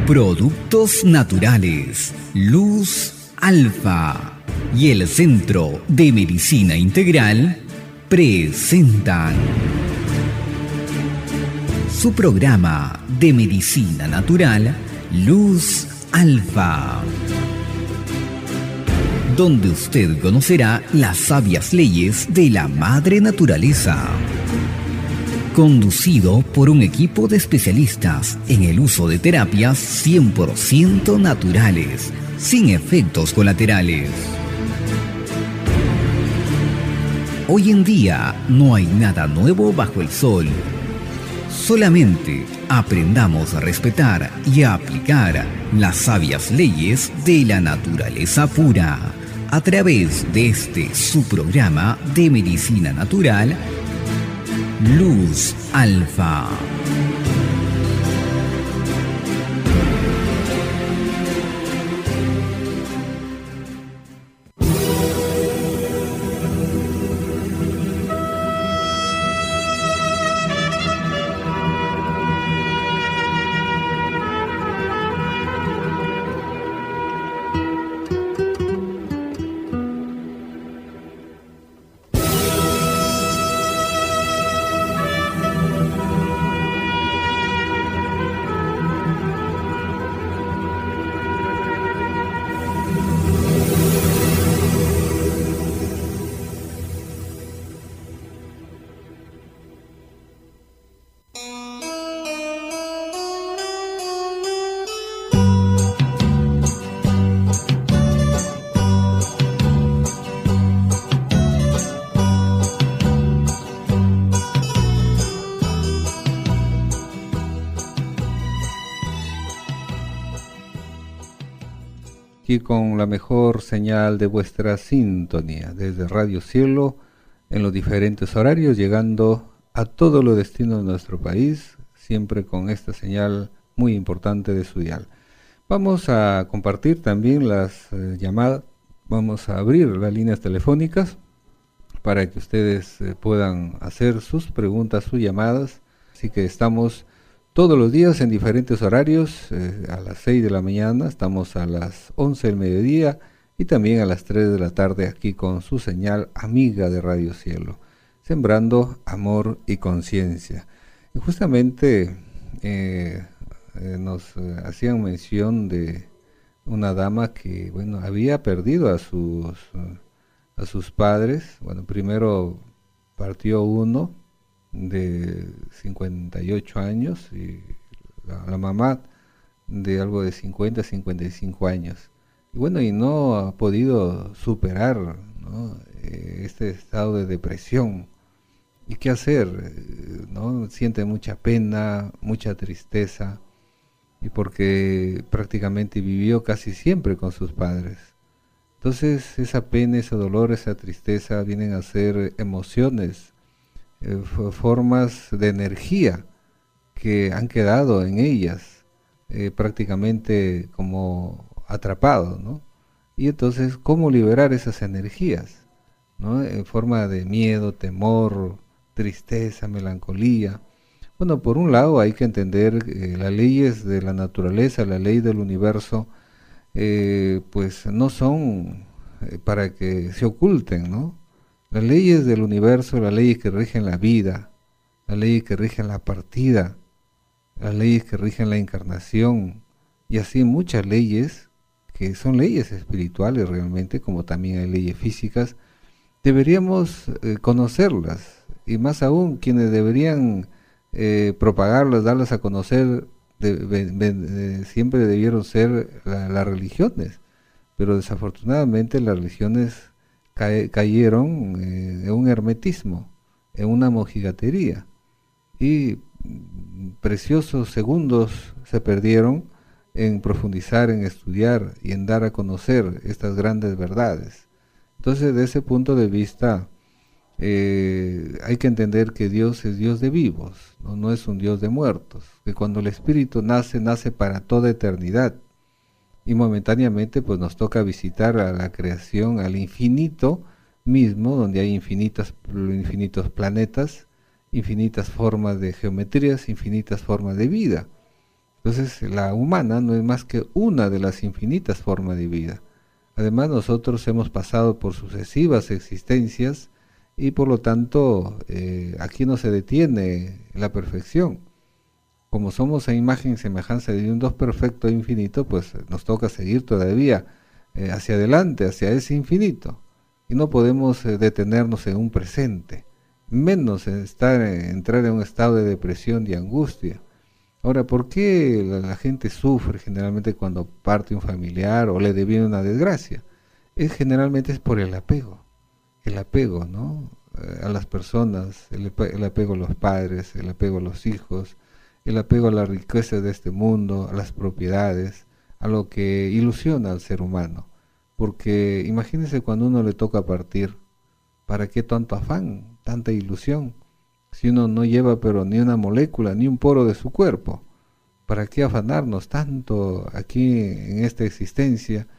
Productos naturales, Luz Alfa y el Centro de Medicina Integral presentan su programa de medicina natural, Luz Alfa, donde usted conocerá las sabias leyes de la madre naturaleza. Conducido por un equipo de especialistas en el uso de terapias 100% naturales, sin efectos colaterales. Hoy en día no hay nada nuevo bajo el sol. Solamente aprendamos a respetar y a aplicar las sabias leyes de la naturaleza pura a través de este su programa de medicina natural, Luz Alfa. Aquí con la mejor señal de vuestra sintonía desde Radio Cielo en los diferentes horarios, llegando a todos los destinos de nuestro país, siempre con esta señal muy importante de su dial. Vamos a compartir también las llamadas, vamos a abrir las líneas telefónicas para que ustedes puedan hacer sus preguntas, sus llamadas, así que estamos todos los días en diferentes horarios, a las 6 de la mañana, estamos a las 11 del mediodía y también a las 3 de la tarde aquí con su señal amiga de Radio Cielo, sembrando amor y conciencia. Y justamente nos hacían mención de una dama que, bueno, había perdido a sus padres. Bueno, primero partió uno de 58 años y la mamá de algo de 50, 55 años. Y bueno, y no ha podido superar, ¿no?, este estado de depresión. ¿Y qué hacer? ¿No? Siente mucha pena, mucha tristeza, y porque prácticamente vivió casi siempre con sus padres. Entonces esa pena, ese dolor, esa tristeza vienen a ser emociones, formas de energía que han quedado en ellas, prácticamente como atrapados, ¿no? Y entonces, ¿cómo liberar esas energías, ¿no? En forma de miedo, temor, tristeza, melancolía. Bueno, por un lado hay que entender las leyes de la naturaleza, la ley del universo, pues no son para que se oculten, ¿no? Las leyes del universo, las leyes que rigen la vida, las leyes que rigen la partida, las leyes que rigen la encarnación, y así muchas leyes que son leyes espirituales realmente, como también hay leyes físicas, deberíamos conocerlas, y más aún quienes deberían propagarlas, darlas a conocer, siempre debieron ser las religiones, pero desafortunadamente las religiones cayeron en un hermetismo, en una mojigatería, y preciosos segundos se perdieron en profundizar, en estudiar y en dar a conocer estas grandes verdades. Entonces, de ese punto de vista, hay que entender que Dios es Dios de vivos, no es un Dios de muertos, que cuando el espíritu nace para toda eternidad, y momentáneamente pues nos toca visitar a la creación, al infinito mismo, donde hay infinitos planetas, infinitas formas de geometrías, infinitas formas de vida. Entonces, la humana no es más que una de las infinitas formas de vida. Además, nosotros hemos pasado por sucesivas existencias y por lo tanto aquí no se detiene la perfección. Como somos a imagen y semejanza de un Dios perfecto e infinito, pues nos toca seguir todavía hacia adelante, hacia ese infinito. Y no podemos detenernos en un presente, menos en entrar en un estado de depresión y angustia. Ahora, ¿por qué la gente sufre generalmente cuando parte un familiar o le deviene una desgracia? Generalmente es por el apego, ¿no? A las personas, el apego a los padres, el apego a los hijos, el apego a la riqueza de este mundo, a las propiedades, a lo que ilusiona al ser humano. Porque imagínense cuando uno le toca partir, ¿para qué tanto afán, tanta ilusión? Si uno no lleva pero ni una molécula, ni un poro de su cuerpo, ¿para qué afanarnos tanto aquí en esta existencia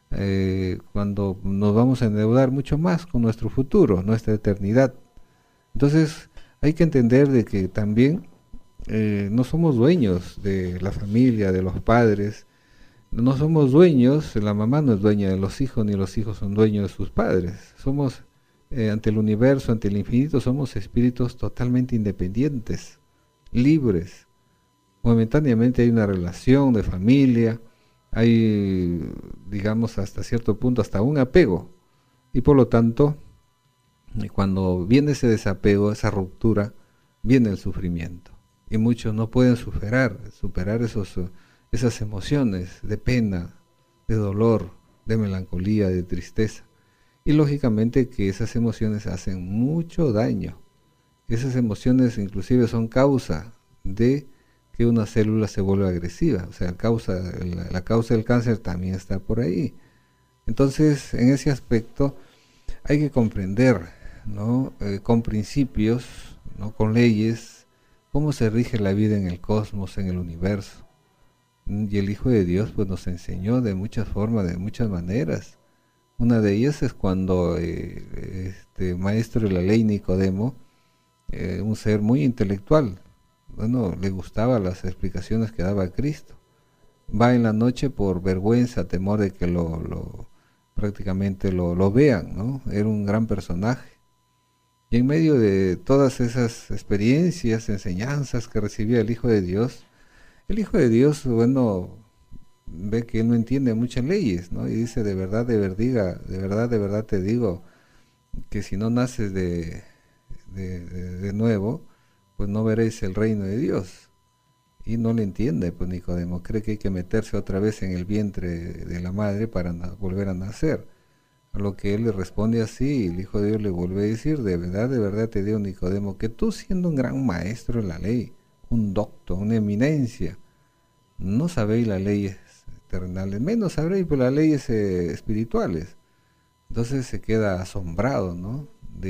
cuando nos vamos a endeudar mucho más con nuestro futuro, nuestra eternidad? Entonces hay que entender de que también no somos dueños de la familia, de los padres, no somos dueños, la mamá no es dueña de los hijos, ni los hijos son dueños de sus padres. Somos, ante el universo, ante el infinito, somos espíritus totalmente independientes, libres. Momentáneamente hay una relación de familia, hay, digamos, hasta cierto punto, hasta un apego. Y por lo tanto, cuando viene ese desapego, esa ruptura, viene el sufrimiento. Y muchos no pueden superar esas emociones de pena, de dolor, de melancolía, de tristeza. Y lógicamente que esas emociones hacen mucho daño. Esas emociones inclusive son causa de que una célula se vuelva agresiva. O sea, la causa del cáncer también está por ahí. Entonces, en ese aspecto hay que comprender, ¿no? Con principios, ¿no? Con leyes, cómo se rige la vida en el cosmos, en el universo. Y el Hijo de Dios pues nos enseñó de muchas formas, de muchas maneras. Una de ellas es cuando este maestro de la ley Nicodemo, un ser muy intelectual, bueno, le gustaban las explicaciones que daba Cristo. Va en la noche por vergüenza, temor de que prácticamente lo vean, ¿no? Era un gran personaje. Y en medio de todas esas experiencias, enseñanzas que recibía el Hijo de Dios, bueno, ve que él no entiende muchas leyes, ¿no? Y dice, de verdad te digo, que si no naces de nuevo, pues no veréis el reino de Dios. Y no le entiende, pues Nicodemo, cree que hay que meterse otra vez en el vientre de la madre para volver a nacer. A lo que él le responde así, y el Hijo de Dios le vuelve a decir, de verdad te digo, Nicodemo, que tú siendo un gran maestro en la ley, un doctor, una eminencia, no sabéis las leyes terrenales, menos sabréis por las leyes espirituales. Entonces se queda asombrado, ¿no?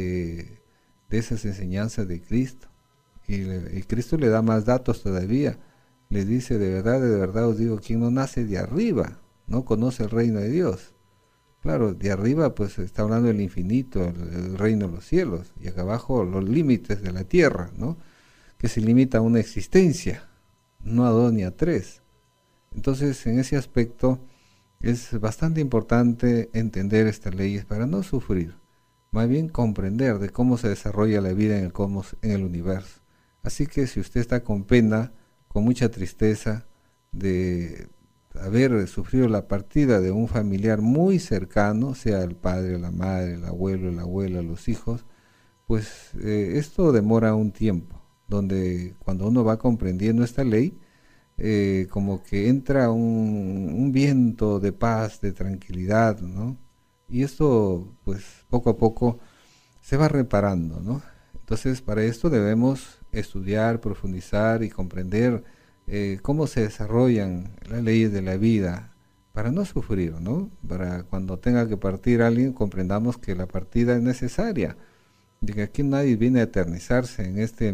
De esas enseñanzas de Cristo. Y Cristo le da más datos todavía. Le dice, de verdad os digo, quien no nace de arriba, no conoce el reino de Dios. Claro, de arriba pues está hablando del infinito, el reino de los cielos, y acá abajo los límites de la tierra, ¿no? Que se limita a una existencia, no a dos ni a tres. Entonces, en ese aspecto es bastante importante entender estas leyes para no sufrir, más bien comprender de cómo se desarrolla la vida en el cosmos, en el universo. Así que si usted está con pena, con mucha tristeza de haber sufrido la partida de un familiar muy cercano, sea el padre, la madre, el abuelo, la abuela, los hijos, pues esto demora un tiempo, donde cuando uno va comprendiendo esta ley, como que entra un viento de paz, de tranquilidad, ¿no? Y esto, pues poco a poco se va reparando, ¿no? Entonces, para esto debemos estudiar, profundizar y comprender cómo se desarrollan las leyes de la vida para no sufrir, ¿no? Para cuando tenga que partir alguien, comprendamos que la partida es necesaria, de que aquí nadie viene a eternizarse en este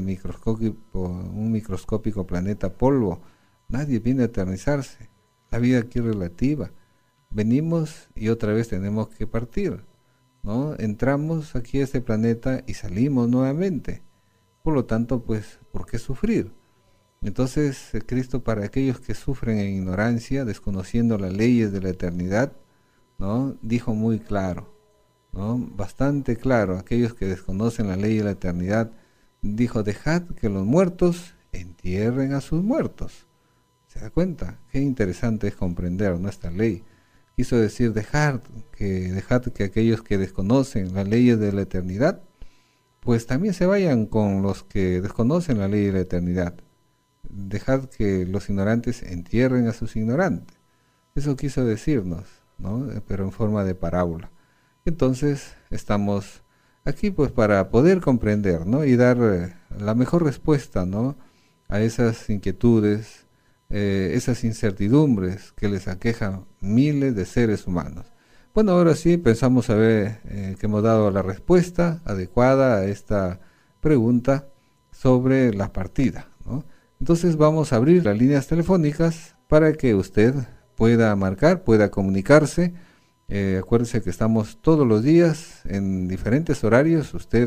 un microscópico planeta polvo. Nadie viene a eternizarse. La vida aquí es relativa. Venimos y otra vez tenemos que partir, ¿no? Entramos aquí a este planeta y salimos nuevamente. Por lo tanto, pues, ¿por qué sufrir? Entonces, Cristo, para aquellos que sufren en ignorancia, desconociendo las leyes de la eternidad, ¿no? Dijo muy claro, ¿no? Bastante claro, aquellos que desconocen la ley de la eternidad, dijo, dejad que los muertos entierren a sus muertos. ¿Se da cuenta? Qué interesante es comprender nuestra ley. Quiso decir, dejad que aquellos que desconocen las leyes de la eternidad, pues también se vayan con los que desconocen la ley de la eternidad. Dejad que los ignorantes entierren a sus ignorantes. Eso quiso decirnos, ¿no? Pero en forma de parábola. Entonces, estamos aquí pues para poder comprender, ¿no? Y dar la mejor respuesta, ¿no? A esas inquietudes, esas incertidumbres que les aquejan miles de seres humanos. Bueno, ahora sí pensamos saber que hemos dado la respuesta adecuada a esta pregunta sobre la partida, ¿no? Entonces vamos a abrir las líneas telefónicas para que usted pueda marcar, pueda comunicarse. Acuérdese que estamos todos los días en diferentes horarios. Usted,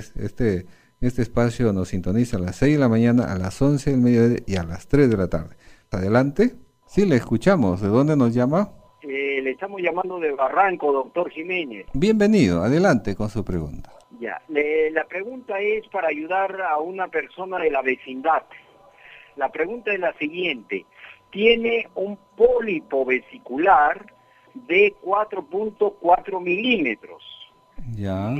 este espacio nos sintoniza a las 6 de la mañana, a las 11 del mediodía y a las 3 de la tarde. Adelante. Sí, le escuchamos. ¿De dónde nos llama? Le estamos llamando de Barranco, doctor Jiménez. Bienvenido. Adelante con su pregunta. Ya. La pregunta es para ayudar a una persona de la vecindad. La pregunta es la siguiente. Tiene un pólipo vesicular de 4.4 milímetros. Ya.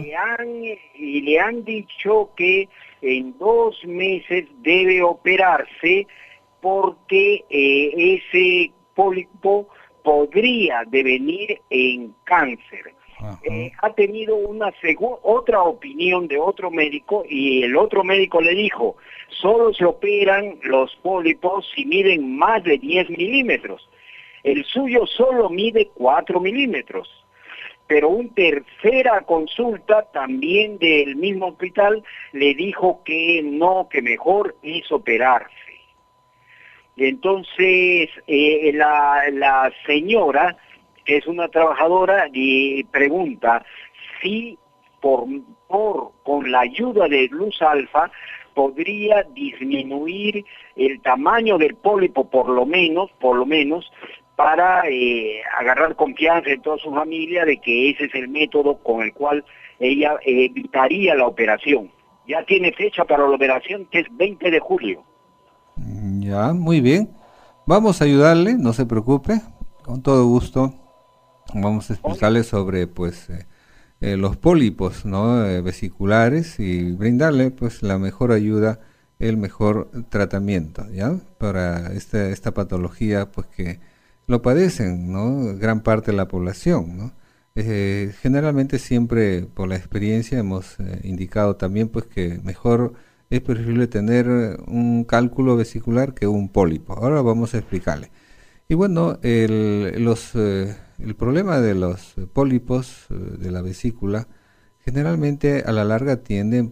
Le han dicho que en 2 meses debe operarse porque ese pólipo podría devenir en cáncer. Ha tenido otra opinión de otro médico y el otro médico le dijo, solo se operan los pólipos si miden más de 10 milímetros. El suyo solo mide 4 milímetros. Pero una tercera consulta, también del mismo hospital, le dijo que no, que mejor es operarse. Entonces, la señora, que es una trabajadora, pregunta si con la ayuda de luz alfa podría disminuir el tamaño del pólipo por lo menos, para agarrar confianza en toda su familia de que ese es el método con el cual ella evitaría la operación. Ya tiene fecha para la operación, que es 20 de julio. Ya, muy bien. Vamos a ayudarle, no se preocupe, con todo gusto. Vamos a explicarle sobre pues los pólipos, ¿no? Vesiculares y brindarle pues la mejor ayuda, el mejor tratamiento, ¿ya? Para esta patología pues que lo padecen, ¿no? Gran parte de la población, ¿no? Generalmente siempre por la experiencia hemos indicado también pues que mejor es preferible tener un cálculo vesicular que un pólipo. Ahora vamos a explicarle. Y bueno, el problema de los pólipos de la vesícula generalmente a la larga tienden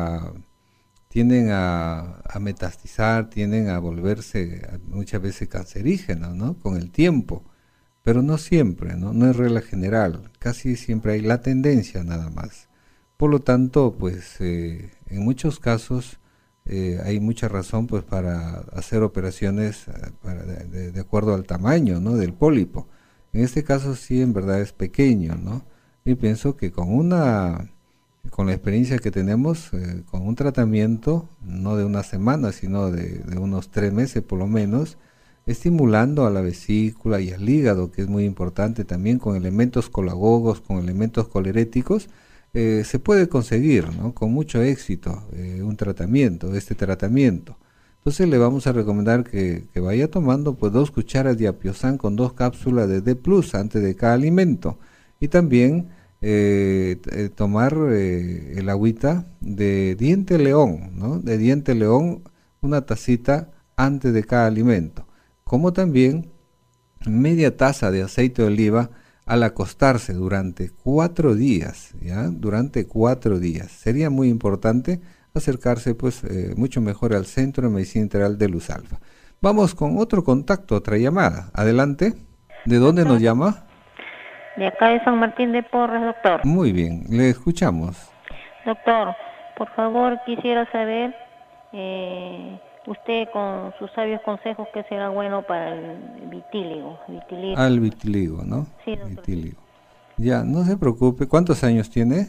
a metastizar, tienden a volverse muchas veces cancerígenos, ¿no? Con el tiempo, pero no siempre, ¿no? No es regla general, casi siempre hay la tendencia nada más. Por lo tanto, pues en muchos casos hay mucha razón pues para hacer operaciones de acuerdo al tamaño, ¿no? Del pólipo. En este caso sí, en verdad es pequeño, ¿no? Y pienso que con la experiencia que tenemos, con un tratamiento, no de una semana, sino de unos 3 meses por lo menos, estimulando a la vesícula y al hígado, que es muy importante también, con elementos colagogos, con elementos coleréticos, se puede conseguir, ¿no? Con mucho éxito este tratamiento. Entonces le vamos a recomendar que vaya tomando pues 2 cucharas de Apiosán con 2 cápsulas de D+, antes de cada alimento. Y también tomar el agüita de diente león, ¿no? De diente león, una tacita antes de cada alimento. Como también media taza de aceite de oliva al acostarse durante 4 días, ¿ya? Durante 4 días. Sería muy importante acercarse pues mucho mejor al Centro de Medicina Integral de Luz Alfa. Vamos con otro contacto, otra llamada. Adelante. ¿De dónde nos llama? De acá de San Martín de Porres, doctor. Muy bien, le escuchamos. Doctor, por favor, quisiera saber Usted con sus sabios consejos, ¿qué será bueno para el vitíligo? Al vitiligo, ¿no? Sí, doctor. Vitiligo. Ya, no se preocupe. ¿Cuántos años tiene?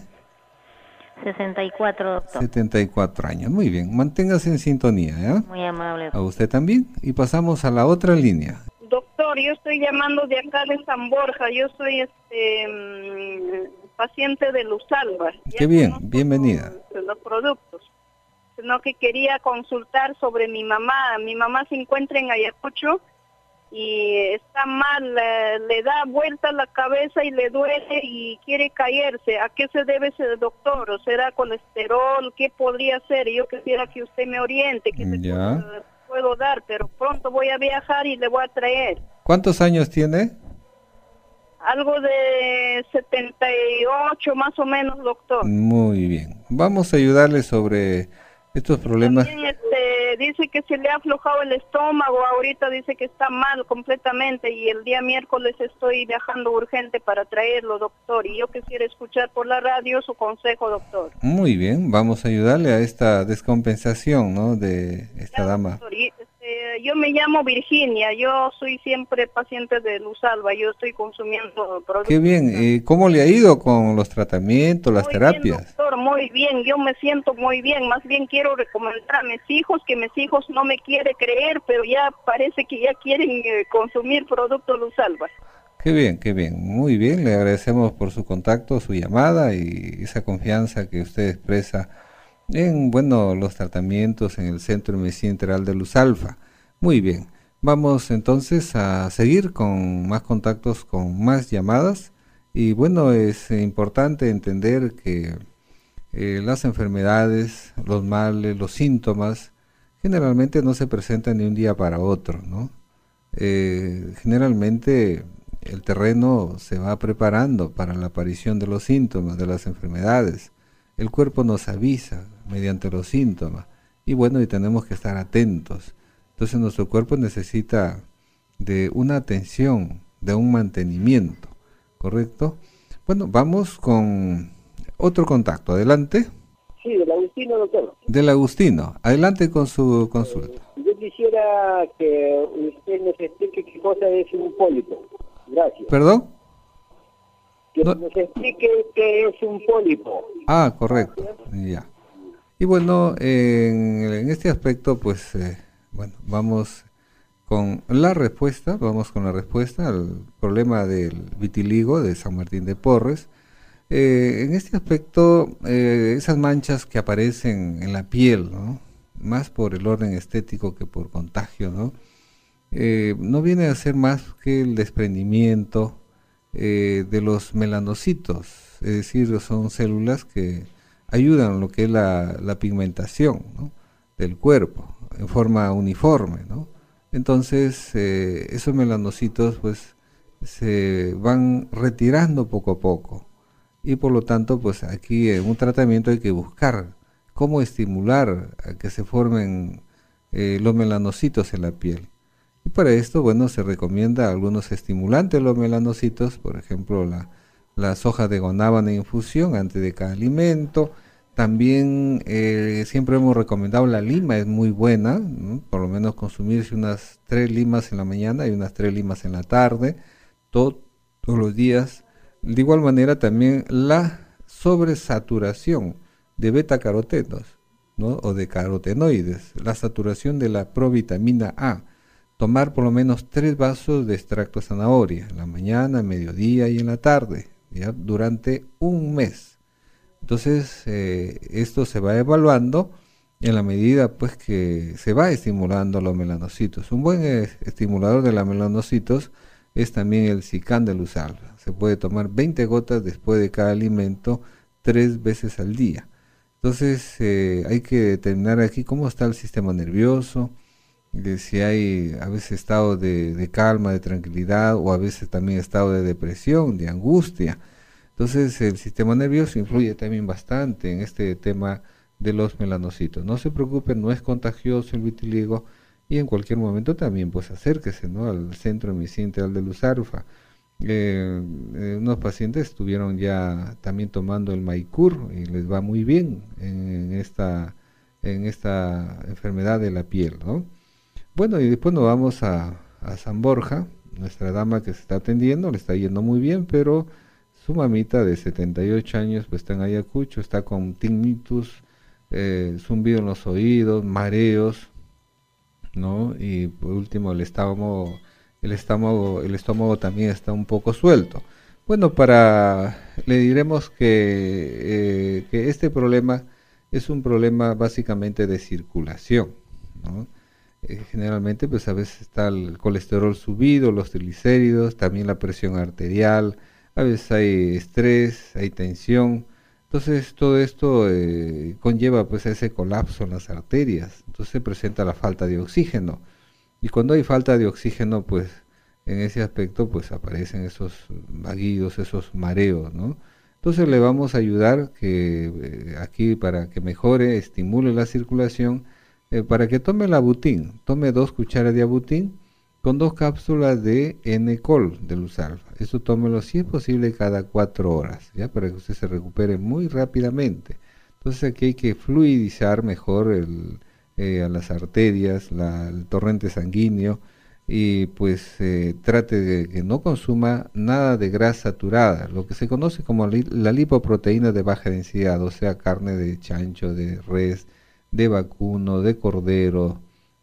64, doctor. 74 años. Muy bien. Manténgase en sintonía, ¿ya? Muy amable. A usted también. Y pasamos a la otra línea. Doctor, yo estoy llamando de acá de San Borja. Yo soy paciente de Luzalba. Qué bien, bienvenida. Los productos. Sino que quería consultar sobre mi mamá. Mi mamá se encuentra en Ayacucho y está mal, le da vuelta la cabeza y le duele y quiere caerse. ¿A qué se debe ese doctor? ¿O será colesterol? ¿Qué podría ser? Yo quisiera que usted me oriente. ¿Qué puedo dar? Pero pronto voy a viajar y le voy a traer. ¿Cuántos años tiene? Algo de 78 más o menos, doctor. Muy bien. Vamos a ayudarle sobre estos problemas. También dice que se le ha aflojado el estómago, ahorita dice que está mal completamente y el día miércoles estoy viajando urgente para traerlo, doctor, y yo quisiera escuchar por la radio su consejo, doctor. Muy bien, vamos a ayudarle a esta descompensación, ¿no?, de esta dama. Doctor, yo me llamo Virginia, yo soy siempre paciente de Luzalba, yo estoy consumiendo productos. Qué bien, ¿cómo le ha ido con los tratamientos, las terapias? Bien, doctor, muy bien, yo me siento muy bien, más bien quiero recomendar a mis hijos, que mis hijos no me quieren creer, pero ya parece que ya quieren consumir productos Luzalba. Qué bien, muy bien, le agradecemos por su contacto, su llamada y esa confianza que usted expresa en, bueno, los tratamientos en el Centro de Medicina Integral de Luzalfa. Muy bien, vamos entonces a seguir con más contactos, con más llamadas. Y bueno, es importante entender que las enfermedades, los males, los síntomas, generalmente no se presentan de un día para otro, ¿no? Generalmente el terreno se va preparando para la aparición de los síntomas, de las enfermedades. El cuerpo nos avisa mediante los síntomas. Y bueno, y tenemos que estar atentos. Entonces nuestro cuerpo necesita de una atención, de un mantenimiento, ¿correcto? Bueno, vamos con otro contacto. Adelante. Sí, del Agustino, doctor. Del Agustino. Adelante con su consulta. Yo quisiera que usted nos explique qué cosa es un pólipo. Gracias. ¿Perdón? Que nos explique qué es un pólipo. Ah, correcto. Ya. Y bueno, en este aspecto, pues... bueno, vamos con la respuesta al problema del vitiligo de San Martín de Porres. En este aspecto, esas manchas que aparecen en la piel, ¿no?, más por el orden estético que por contagio, ¿no?, no viene a ser más que el desprendimiento de los melanocitos, es decir, son células que ayudan en lo que es la pigmentación, ¿no?, del cuerpo en forma uniforme, ¿no? Entonces esos melanocitos pues se van retirando poco a poco y por lo tanto pues aquí en un tratamiento hay que buscar cómo estimular a que se formen los melanocitos en la piel. Y para esto, bueno, se recomienda algunos estimulantes de los melanocitos, por ejemplo las hojas de guanábana en infusión antes de cada alimento. También siempre hemos recomendado la lima, es muy buena, ¿no?, por lo menos consumirse unas 3 limas en la mañana y unas 3 limas en la tarde, todos los días. De igual manera también la sobresaturación de betacarotenos, ¿no?, o de carotenoides, la saturación de la provitamina A. Tomar por lo menos 3 vasos de extracto de zanahoria, en la mañana, mediodía y en la tarde, ¿ya?, durante un mes. Entonces, esto se va evaluando en la medida pues que se va estimulando los melanocitos. Un buen estimulador de los melanocitos es también el Zicam de Luzalba. Se puede tomar 20 gotas después de cada alimento 3 veces al día. Entonces, hay que determinar aquí cómo está el sistema nervioso, si hay a veces estado de calma, de tranquilidad, o a veces también estado de depresión, de angustia. Entonces el sistema nervioso influye también bastante en este tema de los melanocitos. No se preocupen, no es contagioso el vitiligo y en cualquier momento también pues acérquese, ¿no?, al Centro de Medicina Integral de Luzalfa. Unos pacientes estuvieron ya también tomando el Maicur y les va muy bien en en esta enfermedad de la piel, ¿no? Bueno, y después nos vamos a San Borja, nuestra dama que se está atendiendo, le está yendo muy bien, pero su mamita de 78 años pues está en Ayacucho, está con tinnitus, zumbido en los oídos, mareos, ¿no? Y por último el estómago también está un poco suelto. Bueno, le diremos que este problema es un problema básicamente de circulación, ¿no? Generalmente, pues a veces está el colesterol subido, los triglicéridos, también la presión arterial, a veces hay estrés, hay tensión. Entonces, todo esto conlleva pues a ese colapso en las arterias. Entonces se presenta la falta de oxígeno. Y cuando hay falta de oxígeno, pues en ese aspecto pues aparecen esos vaguidos, esos mareos, ¿no? Entonces le vamos a ayudar aquí para que mejore, estimule la circulación, para que tome el abutín, tome 2 cucharas de abutín con 2 cápsulas de N-Col de Luz-Alfa. Eso tómelo si es posible cada 4 horas, ¿ya? Para que usted se recupere muy rápidamente. Entonces aquí hay que fluidizar mejor a las arterias, el torrente sanguíneo, y pues trate de que no consuma nada de grasa saturada, lo que se conoce como la lipoproteína de baja densidad, o sea, carne de chancho, de res, de vacuno, de cordero,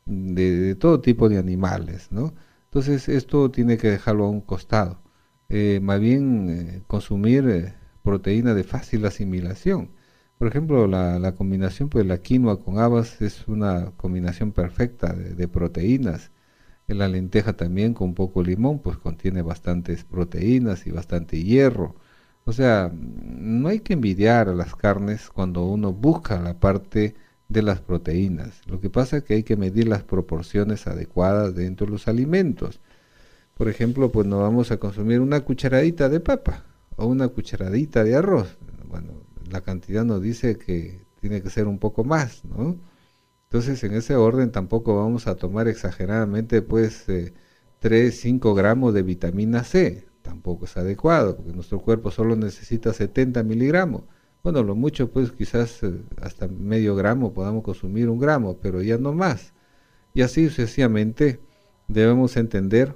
de todo tipo de animales, ¿no? Entonces esto tiene que dejarlo a un costado. Más bien consumir proteína de fácil asimilación. Por ejemplo, la combinación, pues la quinoa con habas es una combinación perfecta de proteínas. La lenteja también con poco limón, pues contiene bastantes proteínas y bastante hierro. O sea, no hay que envidiar a las carnes cuando uno busca la parte de las proteínas. Lo que pasa es que hay que medir las proporciones adecuadas dentro de los alimentos. Por ejemplo, pues no vamos a consumir una cucharadita de papa o una cucharadita de arroz. Bueno, la cantidad nos dice que tiene que ser un poco más, ¿no? Entonces, en ese orden tampoco vamos a tomar exageradamente, pues, 3, 5 gramos de vitamina C. Tampoco es adecuado, porque nuestro cuerpo solo necesita 70 miligramos. Bueno, lo mucho, pues, quizás hasta medio gramo podamos consumir 1 gramo, pero ya no más. Y así sucesivamente debemos entender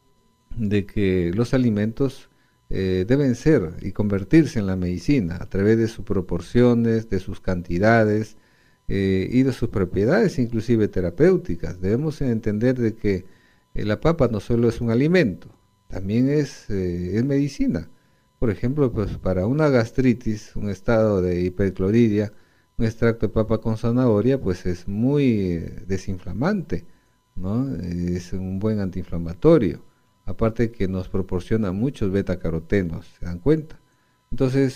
de que los alimentos deben ser y convertirse en la medicina a través de sus proporciones, de sus cantidades, y de sus propiedades inclusive terapéuticas. Debemos entender de que la papa no solo es un alimento, también es medicina. Por ejemplo, pues para una gastritis, un estado de hipercloridia, un extracto de papa con zanahoria, pues es muy desinflamante, ¿no? Es un buen antiinflamatorio, aparte que nos proporciona muchos betacarotenos, ¿se dan cuenta? Entonces,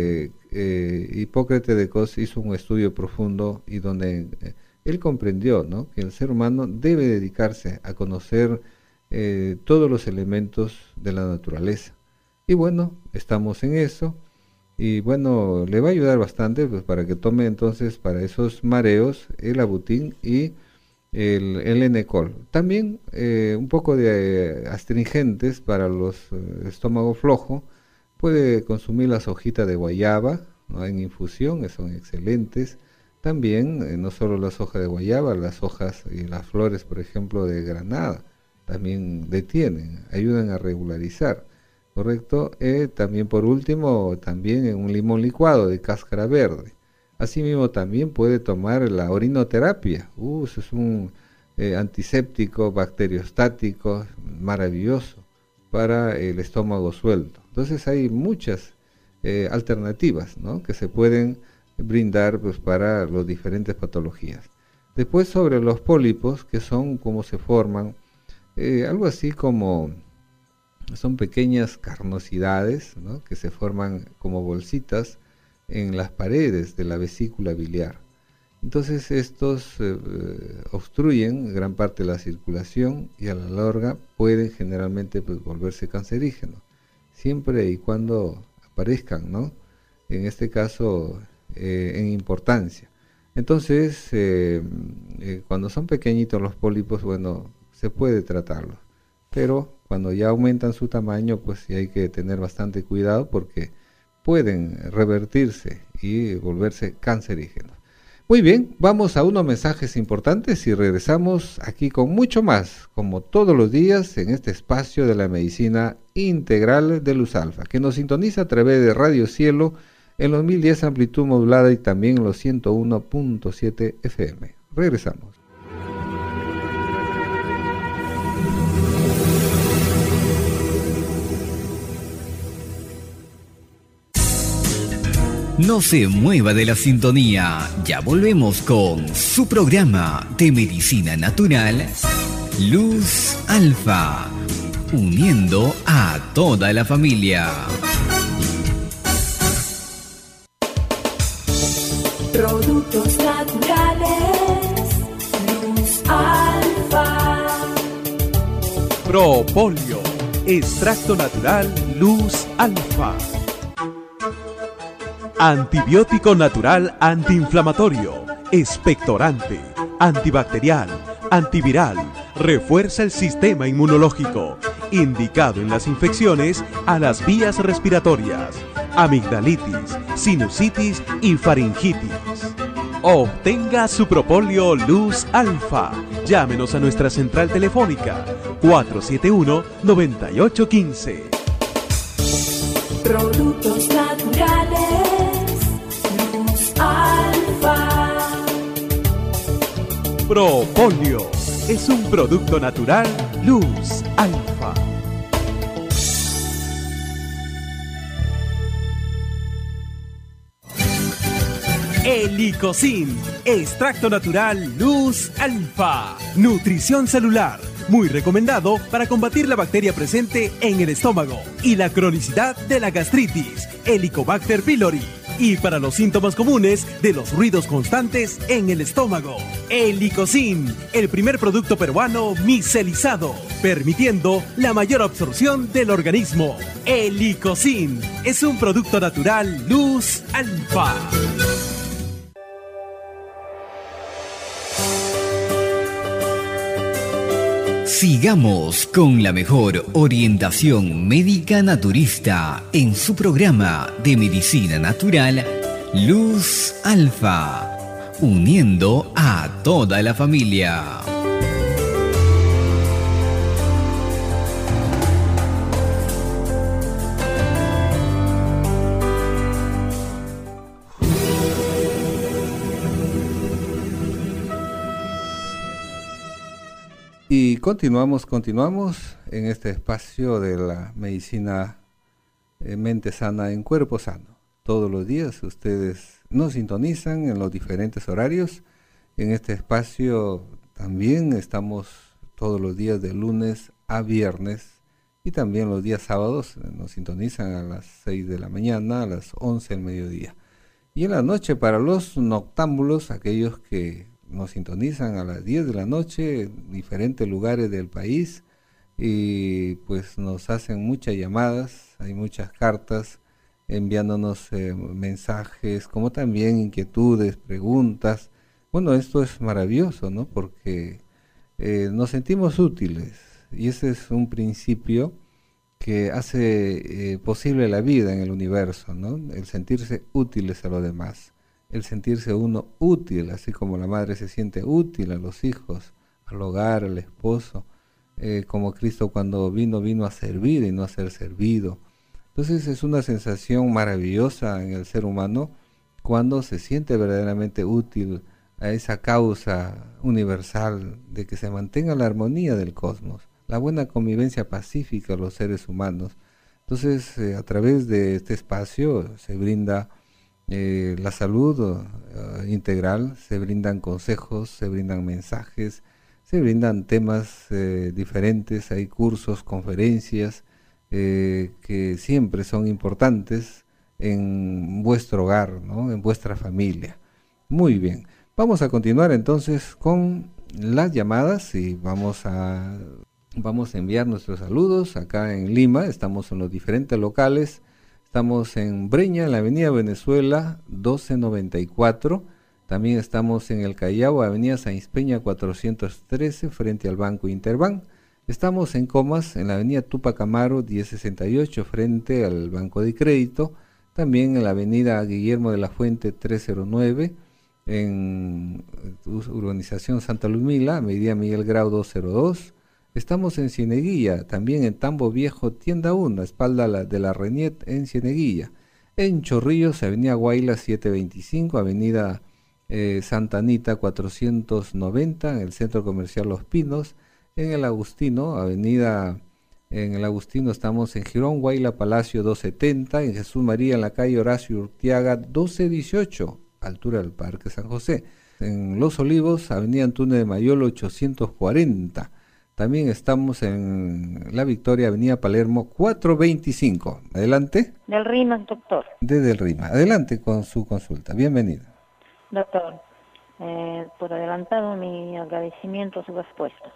Hipócrates de Cos hizo un estudio profundo y donde él comprendió, ¿no?, que el ser humano debe dedicarse a conocer todos los elementos de la naturaleza. Y bueno, estamos en eso. Y bueno, le va a ayudar bastante pues, para que tome entonces para esos mareos el abutín y el N-Col. También un poco de astringentes para los estómago flojo. Puede consumir las hojitas de guayaba, ¿no?, en infusión, son excelentes. También, no solo las hojas de guayaba, las hojas y las flores, por ejemplo, de granada, también detienen, ayudan a regularizar, ¿correcto? También por último, también en un limón licuado de cáscara verde. Asimismo, también puede tomar la orinoterapia. Eso es un antiséptico, bacteriostático, maravilloso para el estómago suelto. Entonces hay muchas alternativas, ¿no?, que se pueden brindar pues, para las diferentes patologías. Después sobre los pólipos, que son cómo se forman, algo así como son pequeñas carnosidades, ¿no?, que se forman como bolsitas en las paredes de la vesícula biliar. Entonces estos obstruyen gran parte de la circulación y a la larga pueden generalmente pues, volverse cancerígenos, siempre y cuando aparezcan, ¿no?, en este caso en importancia. Entonces cuando son pequeñitos los pólipos, bueno, se puede tratarlos, pero cuando ya aumentan su tamaño, pues sí hay que tener bastante cuidado porque pueden revertirse y volverse cancerígenos. Muy bien, vamos a unos mensajes importantes y regresamos aquí con mucho más, como todos los días, en este espacio de la medicina integral de Luz Alfa, que nos sintoniza a través de Radio Cielo en los 1010 amplitud modulada y también en los 101.7 FM. Regresamos. No se mueva de la sintonía, ya volvemos con su programa de medicina natural, Luz Alfa, uniendo a toda la familia. Productos naturales, Luz Alfa. Propolio, extracto natural Luz Alfa. Antibiótico natural antiinflamatorio, expectorante, antibacterial, antiviral, refuerza el sistema inmunológico, indicado en las infecciones a las vías respiratorias, amigdalitis, sinusitis y faringitis. Obtenga su Propolio Luz Alfa. Llámenos a nuestra central telefónica 471-9815. Productos naturales, Luz Alfa. Propolio es un producto natural Luz Alfa. Helicocin, extracto natural Luz Alfa. Nutrición celular, muy recomendado para combatir la bacteria presente en el estómago y la cronicidad de la gastritis, Helicobacter pylori. Y para los síntomas comunes de los ruidos constantes en el estómago. Helicocin, el primer producto peruano micelizado, permitiendo la mayor absorción del organismo. Helicocin es un producto natural Luz Alfa. Sigamos con la mejor orientación médica naturista en su programa de medicina natural, Luz Alfa, uniendo a toda la familia. Y continuamos en este espacio de la medicina mente sana en cuerpo sano. Todos los días ustedes nos sintonizan en los diferentes horarios. En este espacio también estamos todos los días de lunes a viernes y también los días sábados nos sintonizan a las 6 de la mañana, a las 11 del mediodía. Y en la noche para los noctámbulos, aquellos que nos sintonizan a las 10 de la noche en diferentes lugares del país y pues nos hacen muchas llamadas, hay muchas cartas enviándonos mensajes, como también inquietudes, preguntas. Bueno, esto es maravilloso, ¿no? Porque nos sentimos útiles y ese es un principio que hace posible la vida en el universo, ¿no? El sentirse útiles a los demás. El sentirse uno útil, así como la madre se siente útil a los hijos, al hogar, al esposo, como Cristo cuando vino a servir y no a ser servido. Entonces es una sensación maravillosa en el ser humano cuando se siente verdaderamente útil a esa causa universal de que se mantenga la armonía del cosmos, la buena convivencia pacífica de los seres humanos. Entonces a través de este espacio se brinda la salud integral, se brindan consejos, se brindan mensajes, se brindan temas diferentes, hay cursos, conferencias que siempre son importantes en vuestro hogar, ¿no? En vuestra familia. Muy bien, vamos a continuar entonces con las llamadas y vamos a enviar nuestros saludos acá en Lima. Estamos en los diferentes locales. Estamos en Breña, en la avenida Venezuela 1294. También estamos en el Callao, avenida Sáenz Peña 413, frente al Banco Interbank. Estamos en Comas, en la avenida Túpac Amaru 1068, frente al Banco de Crédito. También en la avenida Guillermo de la Fuente 309, en urbanización Santa Lumila, Avenida Miguel Grau 202. Estamos en Cieneguilla, también en Tambo Viejo, tienda 1, espalda de la Reniet en Cieneguilla. En Chorrillos, Avenida Guayla 725, Avenida Santa Anita 490, en el Centro Comercial Los Pinos. En el Agustino, en el Agustino estamos en Girón, Guayla Palacio 270, en Jesús María en la calle Horacio Urtiaga 1218, altura del Parque San José. En Los Olivos, Avenida Antunes de Mayolo 840. También estamos en La Victoria, Avenida Palermo 425. Adelante. Del RIMA, doctor. Desde el RIMA. Adelante con su consulta. Bienvenida. Doctor, por adelantado mi agradecimiento a su respuesta.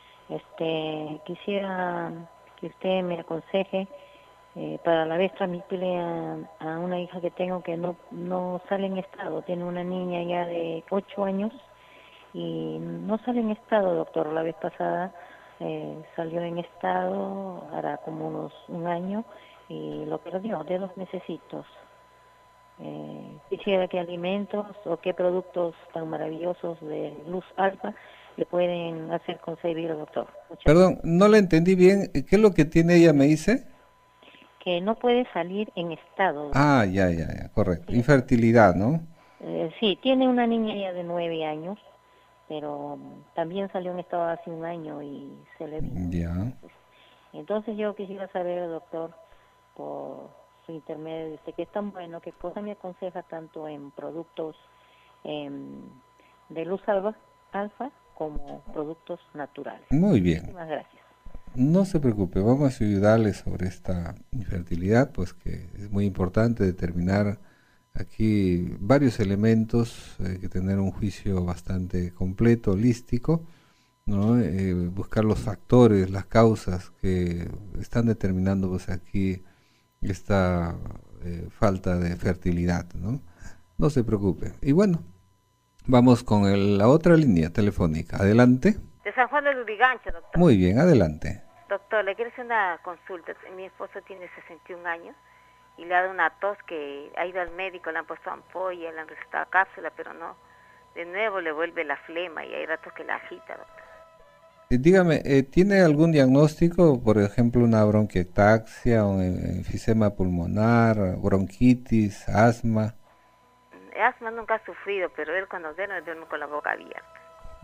Quisiera que usted me aconseje para a la vez transmitirle a una hija que tengo que no sale en estado. Tiene una niña ya de 8 años y no sale en estado, doctor. La vez pasada salió en estado, hará como un año, y lo perdió de 2 mesecitos. Quisiera qué alimentos o qué productos tan maravillosos de Luz Alfa le pueden hacer concebir, doctor. Perdón, no la entendí bien. ¿Qué es lo que tiene ella, me dice? Que no puede salir en estado. Ah, ya, correcto. Sí. Infertilidad, ¿no? Sí, tiene una niña ya de 9 años, pero también salió en estado hace un año y se le vino. Ya. Entonces yo quisiera saber, doctor, por su intermedio, dice que es tan bueno, qué cosa me aconseja tanto en productos de Luz Alfa como productos naturales. Muy bien. Muchísimas gracias. No se preocupe, vamos a ayudarle sobre esta infertilidad, pues que es muy importante determinar aquí varios elementos, hay que tener un juicio bastante completo, holístico, ¿no? Buscar los factores, las causas que están determinando pues aquí esta falta de fertilidad, ¿no? No se preocupe. Y bueno, vamos con la otra línea telefónica. Adelante. De San Juan de Lurigancho, doctor. Muy bien, adelante. Doctor, le quiero hacer una consulta. Mi esposo tiene 61 años y le ha dado una tos que ha ido al médico, le han puesto ampolla, le han recetado cápsula, pero no. De nuevo le vuelve la flema y hay ratos que la agita, doctor. Dígame, ¿tiene algún diagnóstico? Por ejemplo, una bronquiectasia, un enfisema pulmonar, bronquitis, asma. Asma nunca ha sufrido, pero él cuando duerme con la boca abierta.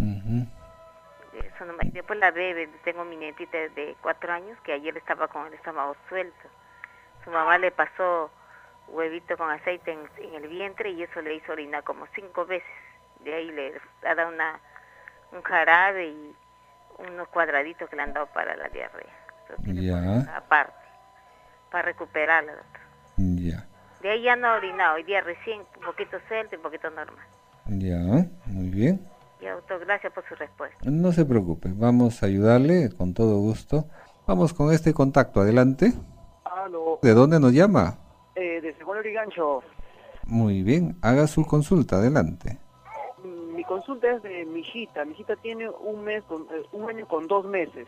Eso no me... Después la bebé, tengo mi nietita de 4 años que ayer estaba con el estómago suelto. Su mamá le pasó huevito con aceite en el vientre y eso le hizo orinar como 5 veces. De ahí le ha dado un jarabe y unos cuadraditos que le han dado para la diarrea. Ya. Aparte, para recuperarla, doctor. Ya. De ahí ya no ha orinado, hoy día recién un poquito suelto y un poquito normal. Ya, muy bien. Ya, doctor, gracias por su respuesta. No se preocupe, vamos a ayudarle con todo gusto. Vamos con este contacto, adelante. Aló. ¿De dónde nos llama? De San Juan de Lurigancho. Muy bien, haga su consulta, adelante. Mi consulta es de mi hijita. Mi hijita tiene un año con 2 meses.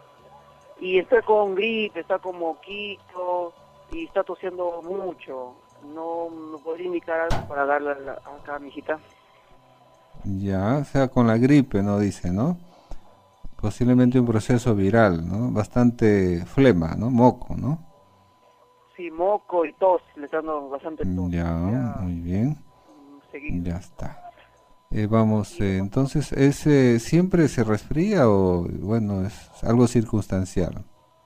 Y está con gripe, está con moquito y está tosiendo mucho. ¿No me podría indicar algo para darle acá a mi hijita? Ya, o sea, con la gripe, ¿no? Dice, ¿no? Posiblemente un proceso viral, ¿no? Bastante flema, ¿no? Moco, ¿no? Sí, moco y tos, le está dando bastante tos. Ya, muy bien. Seguido. Ya está. Vamos, entonces, ¿siempre se resfría o, bueno, es algo circunstancial?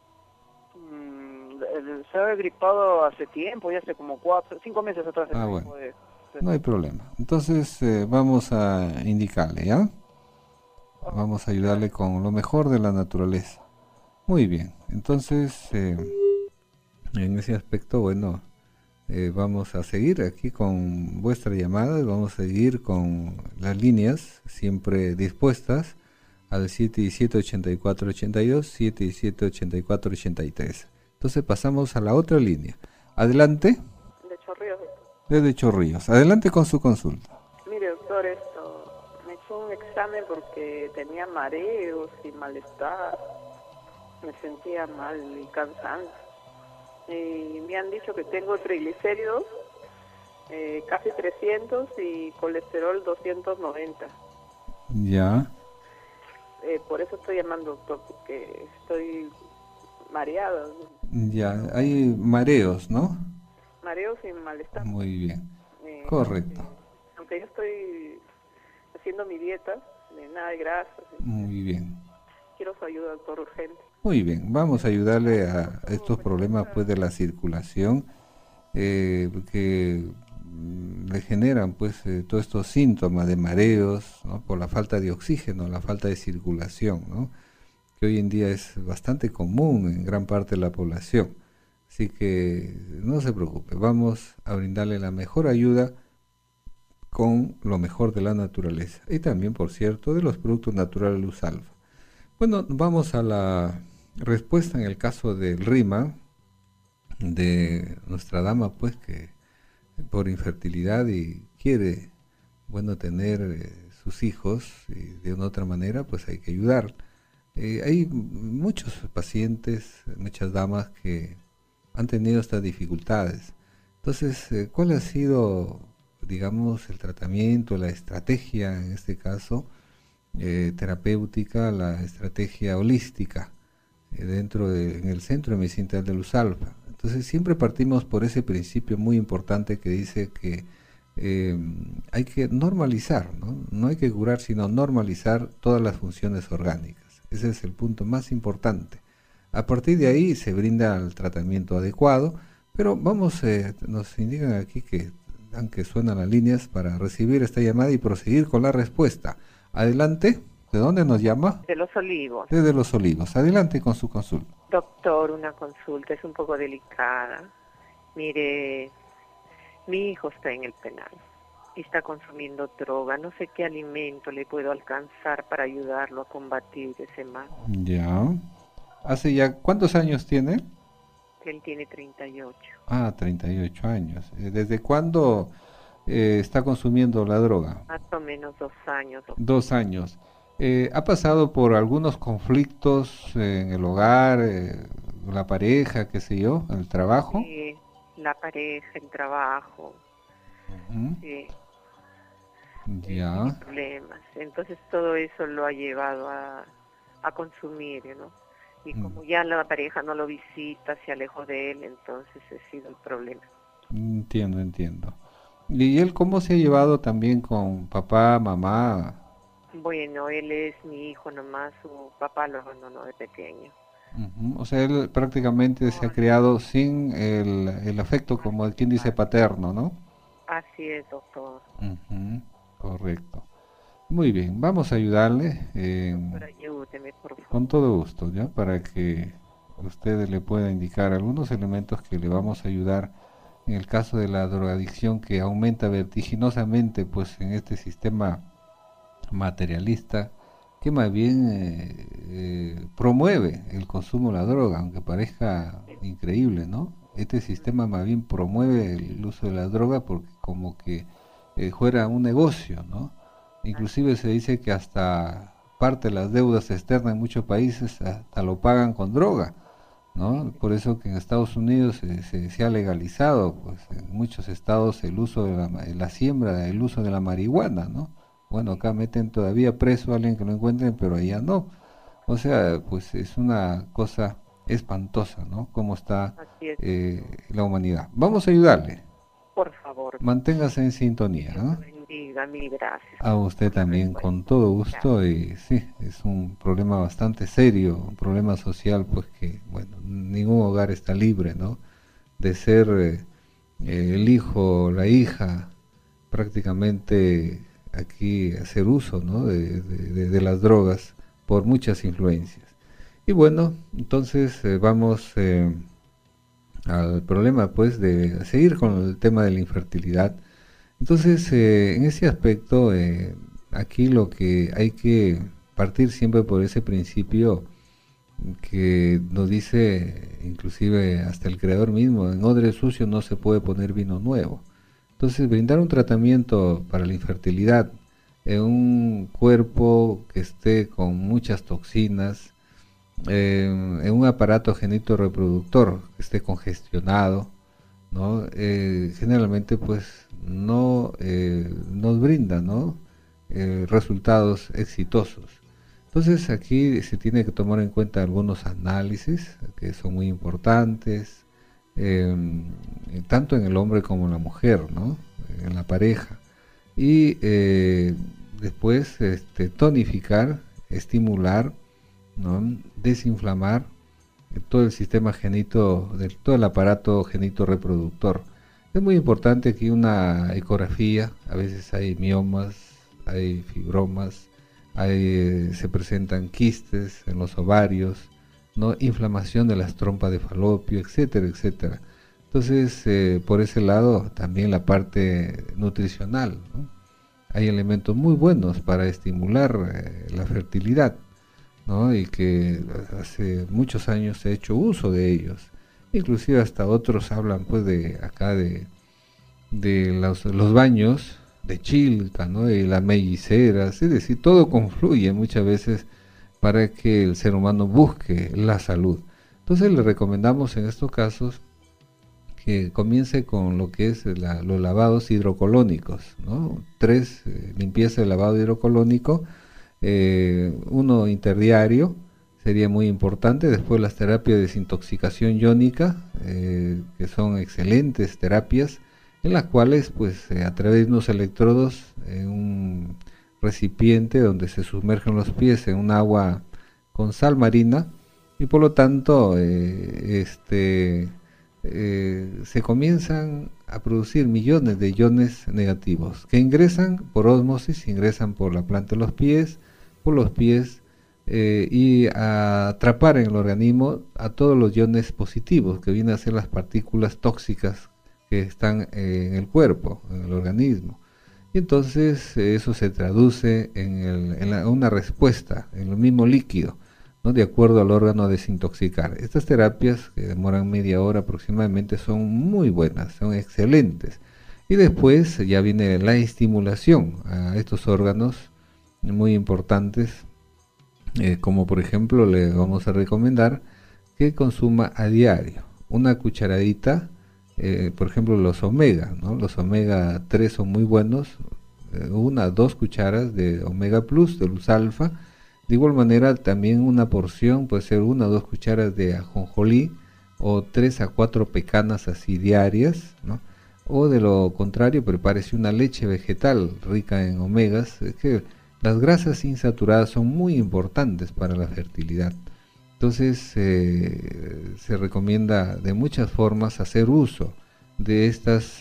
Se ha gripado hace tiempo, ya hace como 5 meses atrás. Bueno, no hay problema. Entonces, vamos a indicarle, ¿ya? Vamos a ayudarle con lo mejor de la naturaleza. Muy bien, entonces, en ese aspecto, bueno, vamos a seguir aquí con vuestra llamada, vamos a seguir con las líneas siempre dispuestas al 778482, 778483. Entonces pasamos a la otra línea. Adelante. De Chorrillos. Desde Chorrillos. Adelante con su consulta. Mire, doctor, me hizo un examen porque tenía mareos y malestar. Me sentía mal y cansancio. Y me han dicho que tengo triglicéridos casi 300 y colesterol 290. Ya, Por eso estoy llamando, doctor, porque estoy mareada, ya, hay mareos, ¿no? mareos y malestar. Muy bien, Eh, correcto, Aunque yo estoy haciendo mi dieta, de nada de grasas, muy bien. quiero su ayuda, doctor, urgente. Muy bien, vamos a ayudarle a estos problemas pues de la circulación que le generan pues todos estos síntomas de mareos, ¿no? Por la falta de oxígeno, la falta de circulación, ¿no? Que hoy en día es bastante común en gran parte de la población. Así que no se preocupe, vamos a brindarle la mejor ayuda con lo mejor de la naturaleza y también, por cierto, de los productos naturales Luz Alfa. Bueno, vamos a la respuesta en el caso del RIMA de nuestra dama, pues que por infertilidad y quiere, bueno, tener sus hijos y de una otra manera, pues hay que ayudar. Hay muchos pacientes, muchas damas que han tenido estas dificultades. Entonces, ¿cuál ha sido, digamos, el tratamiento, la estrategia en este caso? Terapéutica, la estrategia holística en el Centro de Medicina Integral de Luz Alfa. Entonces siempre partimos por ese principio muy importante que dice que hay que normalizar, ¿no? No hay que curar, sino normalizar todas las funciones orgánicas. Ese es el punto más importante. A partir de ahí se brinda el tratamiento adecuado, pero vamos, nos indican aquí que aunque suenan las líneas para recibir esta llamada y proseguir con la respuesta. Adelante, ¿de dónde nos llama? De Los Olivos. Desde Los Olivos. Adelante con su consulta. Doctor, una consulta, es un poco delicada. Mire, mi hijo está en el penal y está consumiendo droga. No sé qué alimento le puedo alcanzar para ayudarlo a combatir ese mal. Ya. ¿Hace ya cuántos años tiene? Él tiene 38. Ah, 38 años. ¿Desde cuándo está consumiendo la droga? Más o menos 2 años. 2 años. ¿Ha pasado por algunos conflictos en el hogar, la pareja, qué sé yo, en el trabajo? Sí, la pareja, el trabajo. Sí. Ya. Problemas. Entonces todo eso lo ha llevado a consumir, ¿no? Y como ya la pareja no lo visita, se alejó de él, entonces ha sido el problema. Entiendo. ¿Y él cómo se ha llevado también con papá, mamá? Bueno, él es mi hijo nomás, su papá lo abandonó de pequeño. O sea, él prácticamente se ha criado sin el afecto, como quien dice, paterno, ¿no? Así es, doctor. Correcto. Muy bien, vamos a ayudarle Ayúdeme, por favor. con todo gusto, ¿ya? Para que usted le pueda indicar algunos elementos que le vamos a ayudar en el caso de la drogadicción que aumenta vertiginosamente pues en este sistema materialista que más bien promueve el consumo de la droga, aunque parezca increíble, ¿no? Este sistema más bien promueve el uso de la droga porque como que fuera un negocio, ¿no? Inclusive se dice que hasta parte de las deudas externas en muchos países hasta lo pagan con droga, ¿no? Por eso que en Estados Unidos se ha legalizado, pues en muchos estados el uso de la siembra, el uso de la marihuana, ¿no? Bueno, acá meten todavía preso a alguien que lo encuentren, pero allá no. O sea, pues es una cosa espantosa, ¿no? Cómo está la humanidad. Vamos a ayudarle. Por favor. Manténgase en sintonía, ¿no? Bendiga, mil gracias. A usted también, con todo gusto, y sí, es un problema bastante serio, un problema social, pues que, bueno, ningún hogar está libre, ¿no? De ser el hijo, la hija, prácticamente aquí hacer uso, ¿no? de las drogas por muchas influencias. Y bueno, entonces vamos al problema, pues, de seguir con el tema de la infertilidad. Entonces, en ese aspecto, aquí lo que hay que partir siempre por ese principio que nos dice, inclusive hasta el creador mismo, en odre sucio no se puede poner vino nuevo. Entonces, brindar un tratamiento para la infertilidad en un cuerpo que esté con muchas toxinas, en un aparato genito reproductor que esté congestionado, ¿no? Generalmente pues no nos brinda, ¿no? Resultados exitosos. Entonces aquí se tiene que tomar en cuenta algunos análisis que son muy importantes, tanto en el hombre como en la mujer, ¿no? En la pareja. Y después tonificar, estimular, ¿no? Desinflamar todo el sistema todo el aparato genito reproductor. Es muy importante aquí una ecografía. A veces hay miomas, hay fibromas, se presentan quistes en los ovarios, ¿no? Inflamación de las trompas de falopio, etcétera, etcétera. Entonces, por ese lado, también la parte nutricional, ¿no? Hay elementos muy buenos para estimular la fertilidad, ¿no? Y que hace muchos años se ha hecho uso de ellos. Inclusive hasta otros hablan pues de los baños de Chilca, ¿no? Y las melliceras, es decir, todo confluye muchas veces para que el ser humano busque la salud. Entonces le recomendamos en estos casos que comience con lo que es los lavados hidrocolónicos, ¿no? 3 limpiezas de lavado hidrocolónico, 1 interdiario, sería muy importante. Después las terapias de desintoxicación iónica, que son excelentes terapias, en las cuales pues a través de unos electrodos en un recipiente donde se sumergen los pies en un agua con sal marina, y por lo tanto se comienzan a producir millones de iones negativos que ingresan por ósmosis, ingresan por la planta de los pies, y a atrapar en el organismo a todos los iones positivos, que vienen a ser las partículas tóxicas que están en el cuerpo, en el organismo. Y entonces eso se traduce en una respuesta en el mismo líquido, ¿no? De acuerdo al órgano a desintoxicar. Estas terapias, que demoran media hora aproximadamente, son muy buenas, son excelentes. Y después ya viene la estimulación a estos órganos muy importantes, como por ejemplo le vamos a recomendar que consuma a diario una cucharadita, por ejemplo los omega, ¿no? Los omega 3 son muy buenos, 1 a 2 cucharas de omega plus, de luz alfa. De igual manera también una porción puede ser 1 a 2 cucharas de ajonjolí, o 3 a 4 pecanas así diarias, ¿no? O de lo contrario, prepárese una leche vegetal rica en omegas. Es que las grasas insaturadas son muy importantes para la fertilidad. Entonces se recomienda de muchas formas hacer uso de estas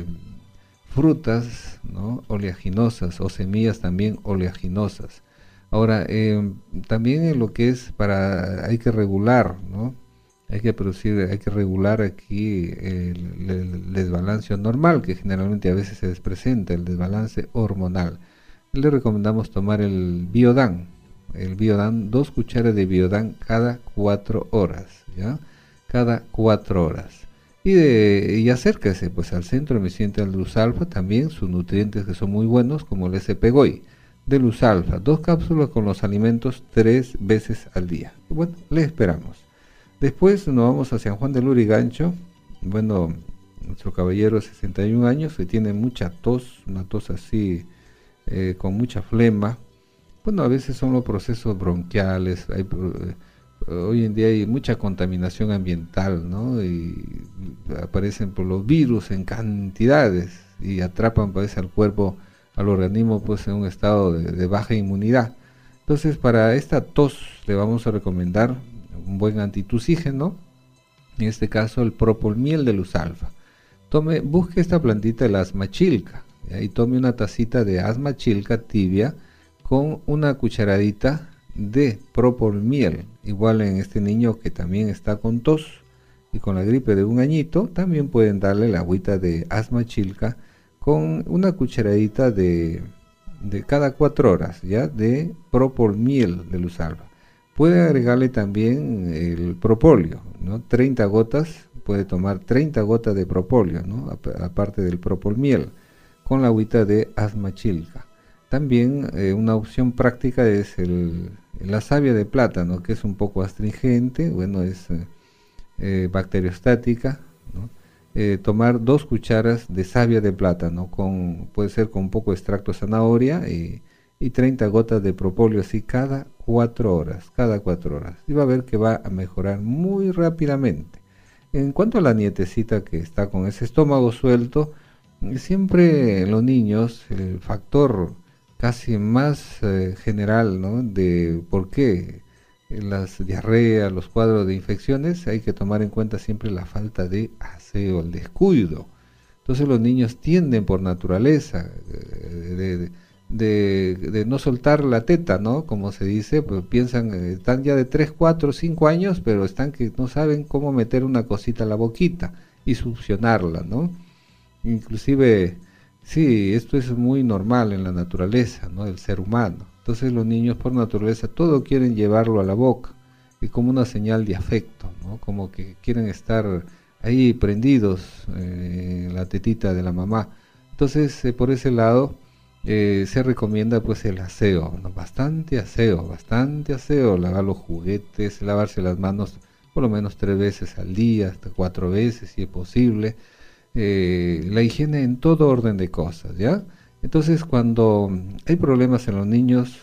frutas, ¿no? Oleaginosas, o semillas también oleaginosas. Ahora, también en lo que es hay que regular, ¿no? Hay que regular aquí el desbalance normal, que generalmente a veces se presenta, el desbalance hormonal. Le recomendamos tomar el Biodan, 2 cucharas de Biodan cada 4 horas, ¿ya? Cada 4 horas. Y acérquese pues al Centro de Medicina de Luz Alfa, también sus nutrientes que son muy buenos, como el SP-GOI de Luz Alfa, 2 cápsulas con los alimentos 3 veces al día. Y bueno, le esperamos. Después nos vamos a San Juan de Lurigancho. Bueno, nuestro caballero de 61 años que tiene mucha tos, una tos así con mucha flema. Bueno, a veces son los procesos bronquiales. Hoy en día hay mucha contaminación ambiental, ¿no? Y aparecen por los virus en cantidades y atrapan pues al cuerpo, al organismo, pues en un estado de baja inmunidad. Entonces, para esta tos le vamos a recomendar un buen antitusígeno, en este caso el propolmiel de Luz Alfa. Busque esta plantita de la asmachilca, y tome una tacita de asmachilca tibia con una cucharadita de propolmiel. Igual en este niño que también está con tos y con la gripe de 1 añito, también pueden darle la agüita de asmachilca con una cucharadita de cada 4 horas, ya, de propolmiel de Luz Alfa. Puede agregarle también el propóleo, ¿no? 30 gotas, puede tomar 30 gotas de propóleo, ¿no? Aparte del propolmiel, con la agüita de asmachilca. También una opción práctica es la savia de plátano, que es un poco astringente, bueno, es bacteriostática, ¿no? tomar 2 cucharas de savia de plátano, puede ser con un poco de extracto de zanahoria y 30 gotas de propóleo, así cada 4 horas, y va a ver que va a mejorar muy rápidamente. En cuanto a la nietecita que está con ese estómago suelto, siempre en los niños el factor casi más general, ¿no?, de por qué las diarreas, los cuadros de infecciones, hay que tomar en cuenta siempre la falta de aseo, el descuido. Entonces los niños tienden por naturaleza de no soltar la teta, ¿no?, como se dice, pues piensan, están ya de 3, 4, 5 años, pero están que no saben cómo meter una cosita a la boquita y succionarla, ¿no? Inclusive, sí, esto es muy normal en la naturaleza, ¿no?, del ser humano. Entonces los niños por naturaleza todo quieren llevarlo a la boca, y como una señal de afecto, ¿no?, como que quieren estar ahí prendidos en la tetita de la mamá. Entonces por ese lado se recomienda pues el aseo, ¿no?, bastante aseo, lavar los juguetes, lavarse las manos por lo menos 3 veces al día, hasta 4 veces si es posible. La higiene en todo orden de cosas, ¿ya? Entonces cuando hay problemas en los niños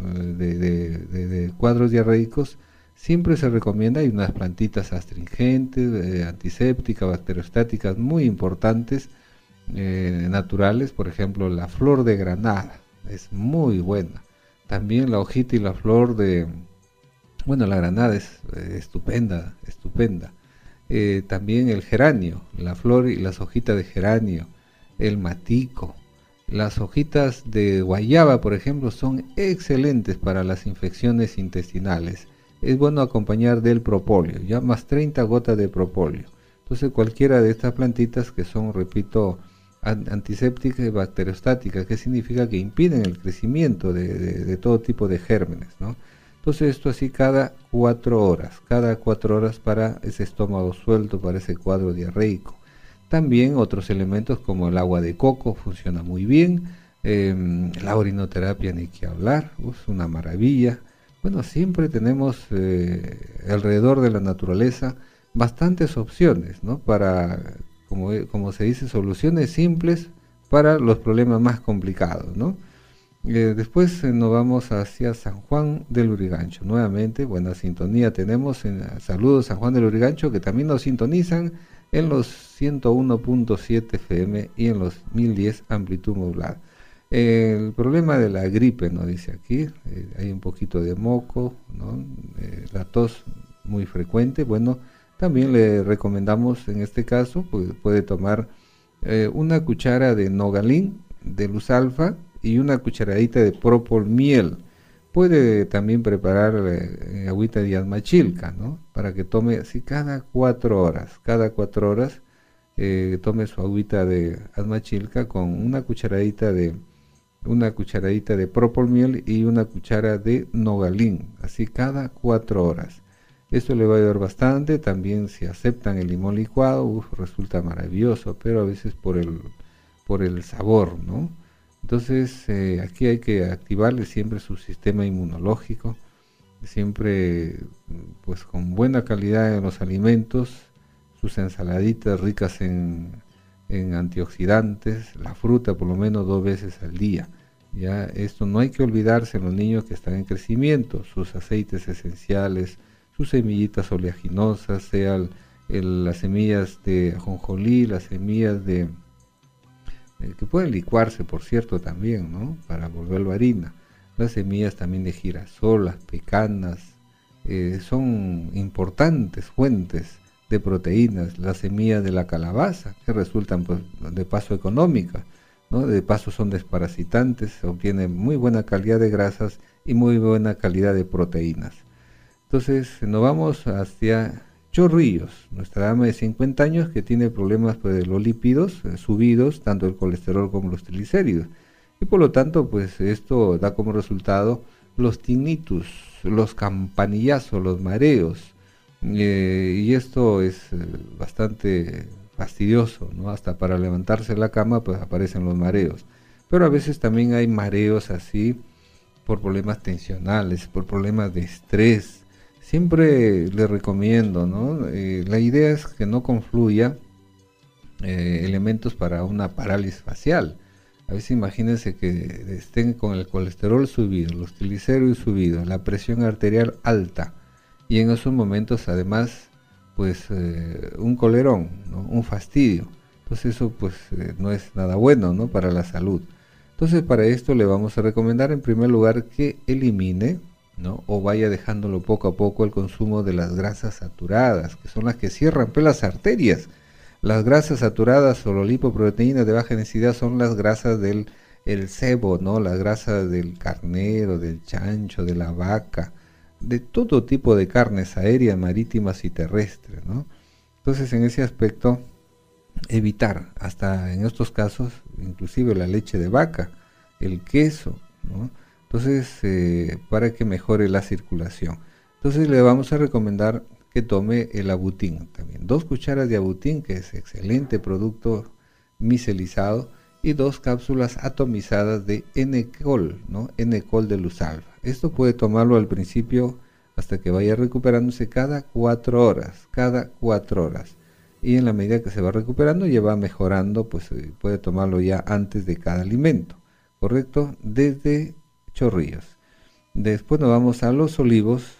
de cuadros diarreicos, siempre se recomienda, hay unas plantitas astringentes, antisépticas, bacteriostáticas muy importantes, naturales, por ejemplo la flor de granada, es muy buena. También la hojita y la flor bueno, la granada es estupenda. También el geranio, la flor y las hojitas de geranio, el matico, las hojitas de guayaba, por ejemplo, son excelentes para las infecciones intestinales. Es bueno acompañar del propóleo, ya más 30 gotas de propóleo. Entonces cualquiera de estas plantitas que son, repito, antisépticas y bacteriostáticas, que significa que impiden el crecimiento de todo tipo de gérmenes, ¿no? Entonces esto así cada 4 horas para ese estómago suelto, para ese cuadro diarreico. También otros elementos como el agua de coco funciona muy bien, la orinoterapia ni que hablar, es una maravilla. Bueno, siempre tenemos alrededor de la naturaleza bastantes opciones, ¿no?, para, como se dice, soluciones simples para los problemas más complicados, ¿no? Después nos vamos hacia San Juan del Lurigancho. Nuevamente, buena sintonía tenemos. Saludos San Juan del Lurigancho, que también nos sintonizan en los 101.7 FM y en los 1010 amplitud modulada. El problema de la gripe, nos dice aquí, hay un poquito de moco, ¿no?, la tos muy frecuente. Bueno, también le recomendamos en este caso, pues puede tomar una cuchara de Nogalin, de Luz Alfa, y una cucharadita de propol miel. Puede también preparar agüita de asmachilca, ¿no?, para que tome así cada 4 horas. Tome su agüita de asmachilca con una cucharadita de propol miel y una cuchara de Nogalin, así cada 4 horas. Esto le va a ayudar bastante. También si aceptan el limón licuado, resulta maravilloso, pero a veces por el sabor, ¿no? Entonces aquí hay que activarle siempre su sistema inmunológico, siempre pues con buena calidad en los alimentos, sus ensaladitas ricas en antioxidantes, la fruta por lo menos 2 veces al día. Ya esto no hay que olvidarse en los niños que están en crecimiento, sus aceites esenciales, sus semillitas oleaginosas, sean las semillas de ajonjolí, las semillas que pueden licuarse, por cierto, también, ¿no?, para volverlo harina. Las semillas también de girasol, las pecanas, son importantes fuentes de proteínas. Las semillas de la calabaza, que resultan pues de paso económicas, ¿no?, de paso son desparasitantes, obtienen muy buena calidad de grasas y muy buena calidad de proteínas. Entonces nos vamos hacia Chorrillos, nuestra dama de 50 años que tiene problemas pues, de los lípidos subidos, tanto el colesterol como los triglicéridos, y por lo tanto pues esto da como resultado los tinnitus, los campanillazos, los mareos, y esto es bastante fastidioso, ¿no? Hasta para levantarse de la cama pues aparecen los mareos, pero a veces también hay mareos así por problemas tensionales, por problemas de estrés. Siempre le recomiendo, ¿no? La idea es que no confluya elementos para una parálisis facial. A veces imagínense que estén con el colesterol subido, los triglicéridos subidos, la presión arterial alta, y en esos momentos además pues un colerón, ¿no? Un fastidio. Entonces eso pues no es nada bueno, ¿no? Para la salud. Entonces para esto le vamos a recomendar en primer lugar que elimine, ¿no? O vaya dejándolo poco a poco el consumo de las grasas saturadas, que son las que cierran pues las arterias. Las grasas saturadas o las lipoproteínas de baja densidad son las grasas del cebo, ¿no? Las grasas del carnero, del chancho, de la vaca, de todo tipo de carnes aéreas, marítimas y terrestres, ¿no? Entonces en ese aspecto evitar, hasta en estos casos, inclusive la leche de vaca, el queso, ¿no? Entonces para que mejore la circulación. Entonces le vamos a recomendar que tome el abutín también, 2 cucharas de abutín, que es excelente producto micelizado, y 2 cápsulas atomizadas de N-Col, ¿no? N-Col de luz alfa. Esto puede tomarlo al principio hasta que vaya recuperándose cada 4 horas, y en la medida que se va recuperando ya va mejorando, pues puede tomarlo ya antes de cada alimento, ¿correcto? Desde chorrillos. Después nos vamos a los olivos.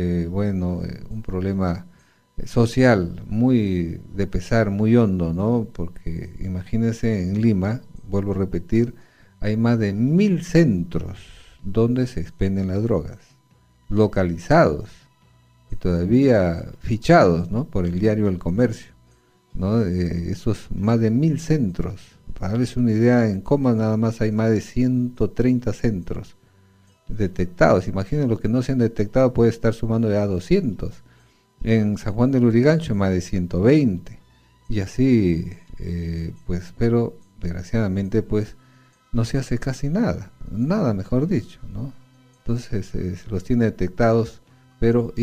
Un problema social muy de pesar, muy hondo, ¿no? Porque imagínense, en Lima, vuelvo a repetir, hay más de 1000 centros donde se expenden las drogas, localizados y todavía fichados, ¿no? Por el diario El Comercio, ¿no? Esos más de 1000 centros, para darles una idea, en Coma nada más hay más de 130 centros detectados. Imaginen, lo que no se han detectado puede estar sumando ya 200. En San Juan del Lurigancho más de 120, y así pues, pero desgraciadamente pues no se hace casi nada mejor dicho, ¿no? Entonces se los tiene detectados, pero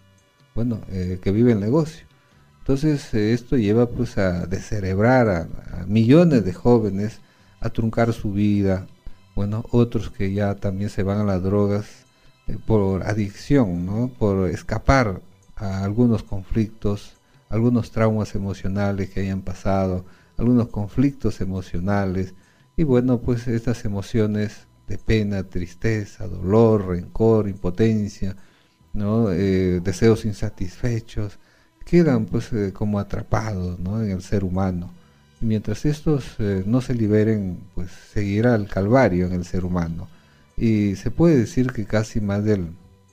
que vive el negocio. Entonces esto lleva pues a descerebrar a millones de jóvenes, a truncar su vida. Otros que ya también se van a las drogas por adicción, ¿no? Por escapar a algunos conflictos, algunos traumas emocionales que hayan pasado, algunos conflictos emocionales, y pues estas emociones de pena, tristeza, dolor, rencor, impotencia, ¿no? Deseos insatisfechos, quedan pues como atrapados, ¿no? En el ser humano. Mientras estos no se liberen, pues seguirá el calvario en el ser humano. Y se puede decir que casi más del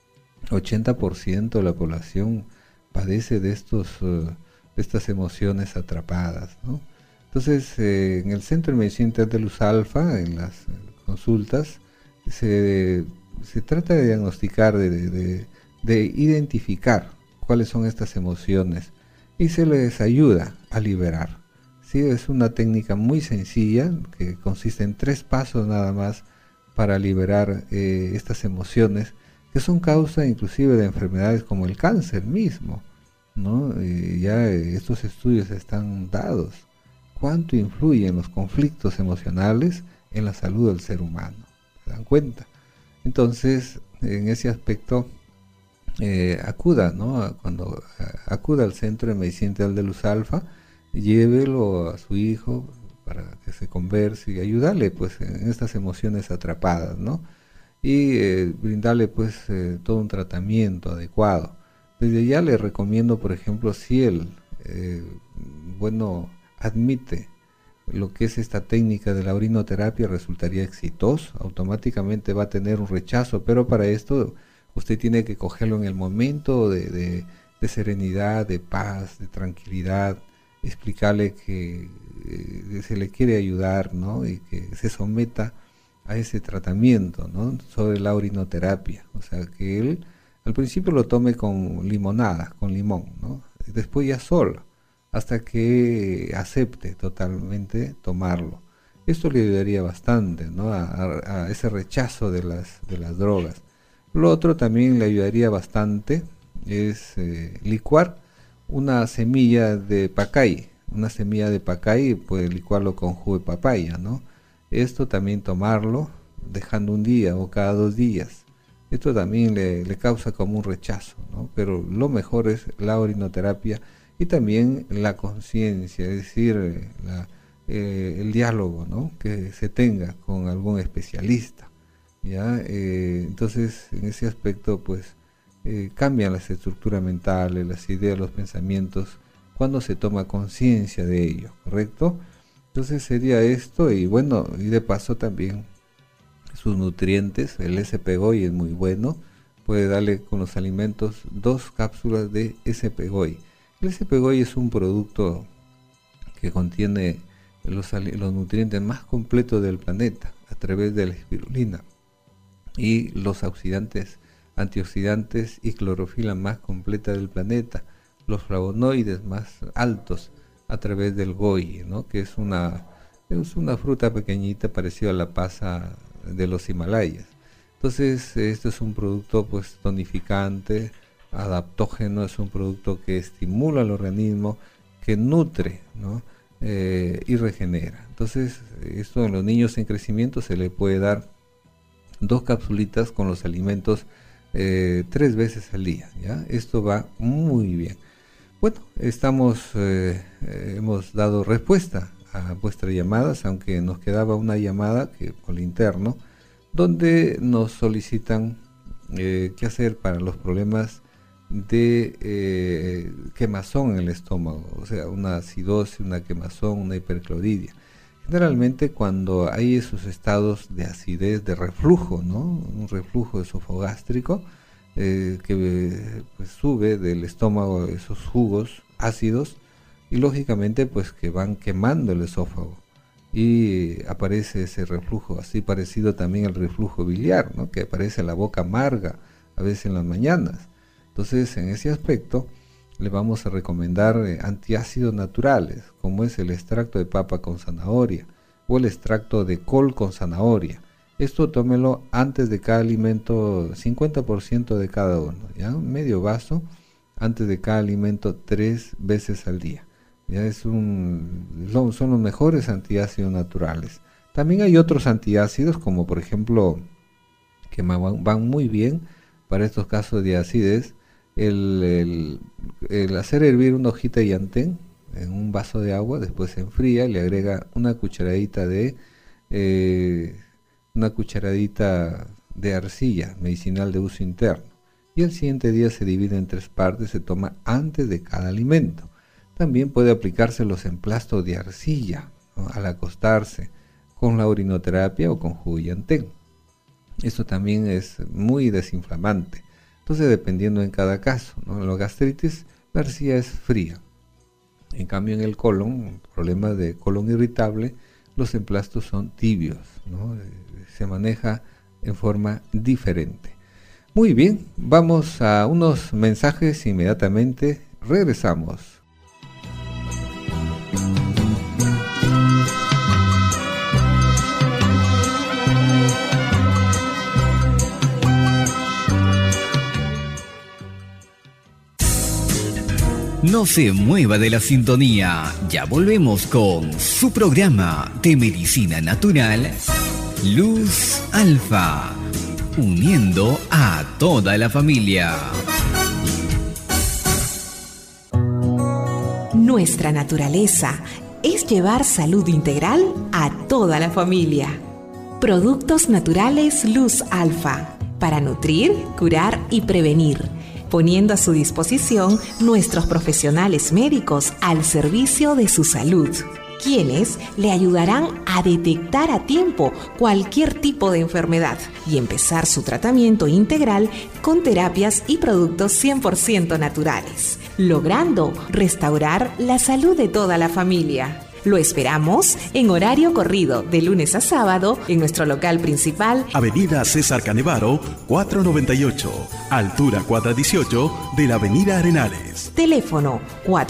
80% de la población padece de estas emociones atrapadas, ¿no? Entonces, en el Centro de Medicina Integral de Luz Alfa, en las consultas, se trata de diagnosticar, de identificar cuáles son estas emociones, y se les ayuda a liberar. Sí, es una técnica muy sencilla que consiste en 3 pasos nada más para liberar estas emociones, que son causa inclusive de enfermedades como el cáncer mismo, ¿no? Ya estos estudios están dados. ¿Cuánto influyen los conflictos emocionales en la salud del ser humano? ¿Se dan cuenta? Entonces, en ese aspecto, acuda, ¿no? Cuando acuda al Centro de Medicina Integral de Luz Alfa, llévelo a su hijo para que se converse y ayudarle pues en estas emociones atrapadas, ¿no? Y brindarle pues todo un tratamiento adecuado. Desde ya le recomiendo, por ejemplo, si él admite lo que es esta técnica de la orinoterapia, resultaría exitoso, automáticamente va a tener un rechazo, pero para esto usted tiene que cogerlo en el momento de serenidad, de paz, de tranquilidad, explicarle que se le quiere ayudar, ¿no? Y que se someta a ese tratamiento, ¿no? Sobre la orinoterapia. O sea, que él al principio lo tome con limonada, con limón, ¿no? Después ya solo, hasta que acepte totalmente tomarlo. Esto le ayudaría bastante, ¿no? A ese rechazo de las drogas. Lo otro también le ayudaría bastante es licuar una semilla de pacay. Una semilla de pacay puede licuarlo con jugo de papaya, ¿no? Esto también tomarlo dejando un día o cada 2 días. Esto también le causa como un rechazo, ¿no? Pero lo mejor es la orinoterapia, y también la conciencia, es decir, el diálogo, ¿no?, que se tenga con algún especialista, ¿ya? Entonces, en ese aspecto, pues, cambian las estructuras mentales, las ideas, los pensamientos, cuando se toma conciencia de ello, ¿correcto? Entonces sería esto, y bueno, y de paso también sus nutrientes, el SP-GOI es muy bueno, puede darle con los alimentos 2 cápsulas de SP-GOI. El SP-GOI es un producto que contiene los nutrientes más completos del planeta a través de la espirulina y los antioxidantes y clorofila más completa del planeta, los flavonoides más altos a través del GOI, ¿no?, que es una fruta pequeñita parecida a la pasa de los Himalayas. Entonces, esto es un producto, pues, tonificante, adaptógeno, es un producto que estimula al organismo, que nutre, ¿no?, y regenera. Entonces, esto en los niños en crecimiento se le puede dar 2 capsulitas con los alimentos 3 veces al día, ¿ya? Esto va muy bien. Bueno, hemos dado respuesta a vuestras llamadas, aunque nos quedaba una llamada que por interno, donde nos solicitan qué hacer para los problemas de quemazón en el estómago, o sea, una acidosis, una quemazón, una hipercloridia. Generalmente cuando hay esos estados de acidez, de reflujo, ¿no?, un reflujo esofogástrico, que pues sube del estómago esos jugos ácidos y lógicamente pues que van quemando el esófago y aparece ese reflujo, así parecido también al reflujo biliar, ¿no?, que aparece en la boca amarga a veces en las mañanas. Entonces, en ese aspecto le vamos a recomendar antiácidos naturales, como es el extracto de papa con zanahoria o el extracto de col con zanahoria. Esto tómelo antes de cada alimento, 50% de cada uno, ¿ya? Medio vaso antes de cada alimento 3 veces al día. Ya son los mejores antiácidos naturales. También hay otros antiácidos, como por ejemplo, que van muy bien para estos casos de acidez, el hacer hervir una hojita de llantén en un vaso de agua, después se enfría y le agrega una cucharadita de arcilla medicinal de uso interno, y el siguiente día se divide en 3 partes, se toma antes de cada alimento. También puede aplicarse los emplastos de arcilla, ¿no?, al acostarse, con la urinoterapia o con jugo de llantén. Esto también es muy desinflamante. Entonces, dependiendo en cada caso, ¿no?, en la gastritis, la arcilla es fría. En cambio, en el colon, problema de colon irritable, los emplastos son tibios, ¿no? Se maneja en forma diferente. Muy bien, vamos a unos mensajes inmediatamente. Regresamos. No se mueva de la sintonía, ya volvemos con su programa de medicina natural, Luz Alfa, uniendo a toda la familia. Nuestra naturaleza es llevar salud integral a toda la familia. Productos naturales Luz Alfa, para nutrir, curar y prevenir, poniendo a su disposición nuestros profesionales médicos al servicio de su salud, quienes le ayudarán a detectar a tiempo cualquier tipo de enfermedad y empezar su tratamiento integral con terapias y productos 100% naturales, logrando restaurar la salud de toda la familia. Lo esperamos en horario corrido de lunes a sábado en nuestro local principal, Avenida César Canevaro, 498, altura cuadra 18 de la Avenida Arenales. Teléfono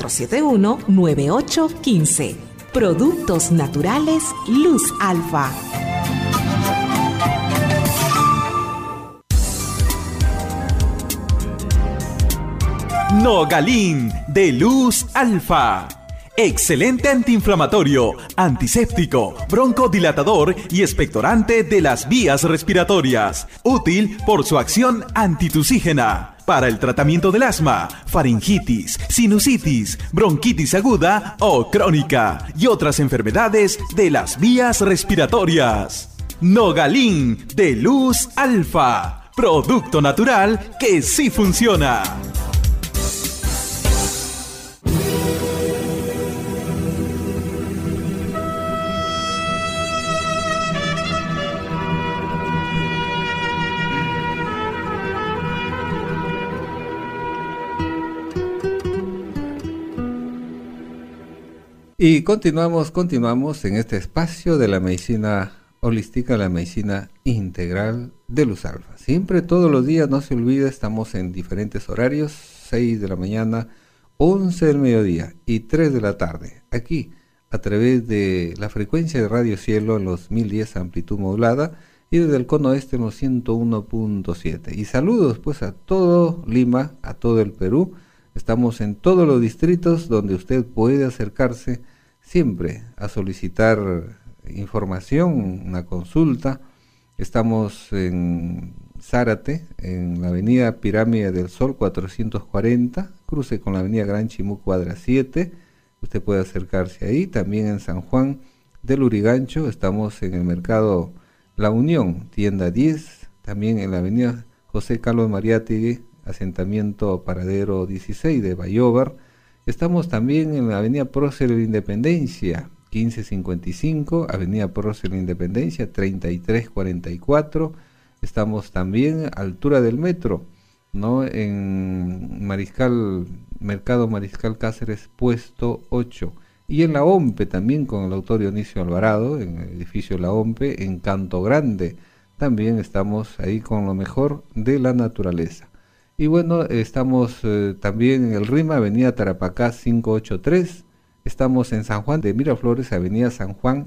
471-9815. Productos naturales Luz Alfa. Nogalín de Luz Alfa. Excelente antiinflamatorio, antiséptico, broncodilatador y expectorante de las vías respiratorias. Útil por su acción antitusígena. para el tratamiento del asma, faringitis, sinusitis, bronquitis aguda o crónica y otras enfermedades de las vías respiratorias. Nogalin de Luz Alfa, producto natural que sí funciona. Y continuamos en este espacio de la medicina holística, la medicina integral de Luz Alfa. Siempre, todos los días, no se olvide, estamos en diferentes horarios, 6 de la mañana, 11 del mediodía y 3 de la tarde, aquí a través de la frecuencia de Radio Cielo en los 1010 amplitud modulada y desde el cono este en los 101.7. Y saludos pues a todo Lima, a todo el Perú. Estamos en todos los distritos donde usted puede acercarse siempre a solicitar información, una consulta. Estamos en Zárate, en la avenida Pirámide del Sol 440, cruce con la avenida Gran Chimú cuadra 7. Usted puede acercarse ahí. También en San Juan del Urigancho estamos en el mercado La Unión, tienda 10. También en la avenida José Carlos Mariátegui, asentamiento paradero 16 de Bayobar. Estamos también en la avenida Prócer de la Independencia 1555, avenida Prócer de la Independencia 3344. Estamos también a altura del metro, ¿no? En Mercado Mariscal Cáceres, puesto 8. Y en la OMPE también con el doctor Dionisio Alvarado, en el edificio La OMPE, en Canto Grande. También estamos ahí con lo mejor de la naturaleza. Y bueno, estamos también en el RIMA, avenida Tarapacá 583. Estamos en San Juan de Miraflores, avenida San Juan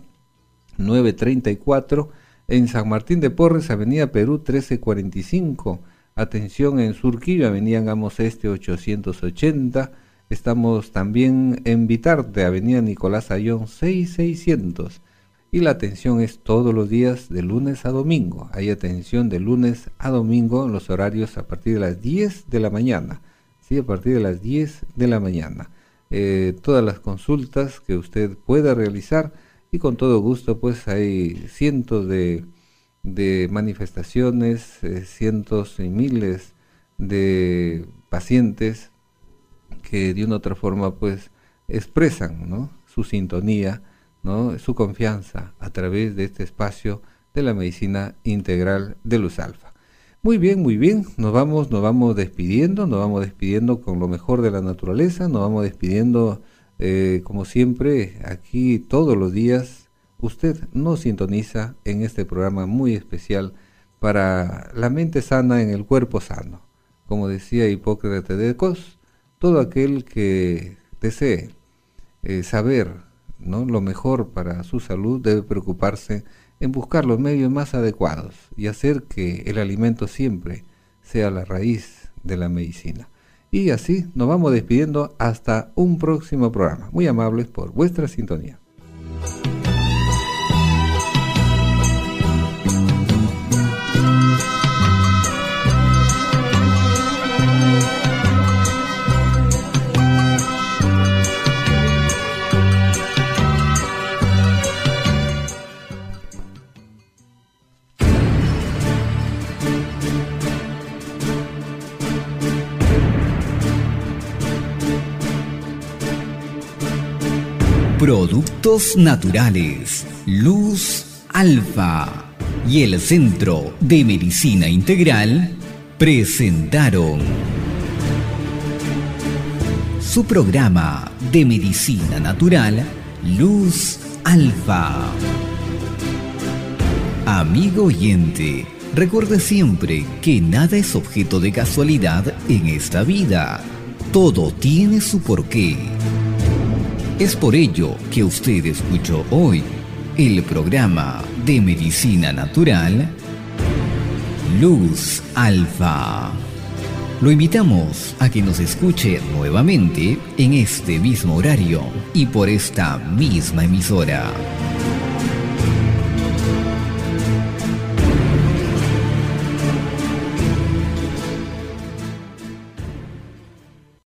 934. En San Martín de Porres, avenida Perú 1345. Atención en Surquillo, avenida Angamos Este 880. Estamos también en Vitarte, avenida Nicolás Ayón 6600. Y la atención es todos los días de lunes a domingo. Hay atención de lunes a domingo en los horarios a partir de las 10 de la mañana. Sí, a partir de las 10 de la mañana. Todas las consultas que usted pueda realizar y con todo gusto pues hay cientos de manifestaciones, cientos y miles de pacientes que de una u otra forma pues expresan, ¿no?, su sintonía, ¿no?, su confianza a través de este espacio de la medicina integral de Luz Alfa. Muy bien, nos vamos despidiendo con lo mejor de la naturaleza, nos vamos despidiendo como siempre, aquí todos los días usted nos sintoniza en este programa muy especial para la mente sana en el cuerpo sano. Como decía Hipócrates de Cos, todo aquel que desee saber, ¿no?, lo mejor para su salud debe preocuparse en buscar los medios más adecuados y hacer que el alimento siempre sea la raíz de la medicina. Y así nos vamos despidiendo hasta un próximo programa. Muy amables por vuestra sintonía. Productos naturales, Luz Alfa y el Centro de Medicina Integral presentaron su programa de medicina natural, Luz Alfa. Amigo oyente, recuerde siempre que nada es objeto de casualidad en esta vida. Todo tiene su porqué. Es por ello que usted escuchó hoy el programa de medicina natural Luz Alfa. Lo invitamos a que nos escuche nuevamente en este mismo horario y por esta misma emisora.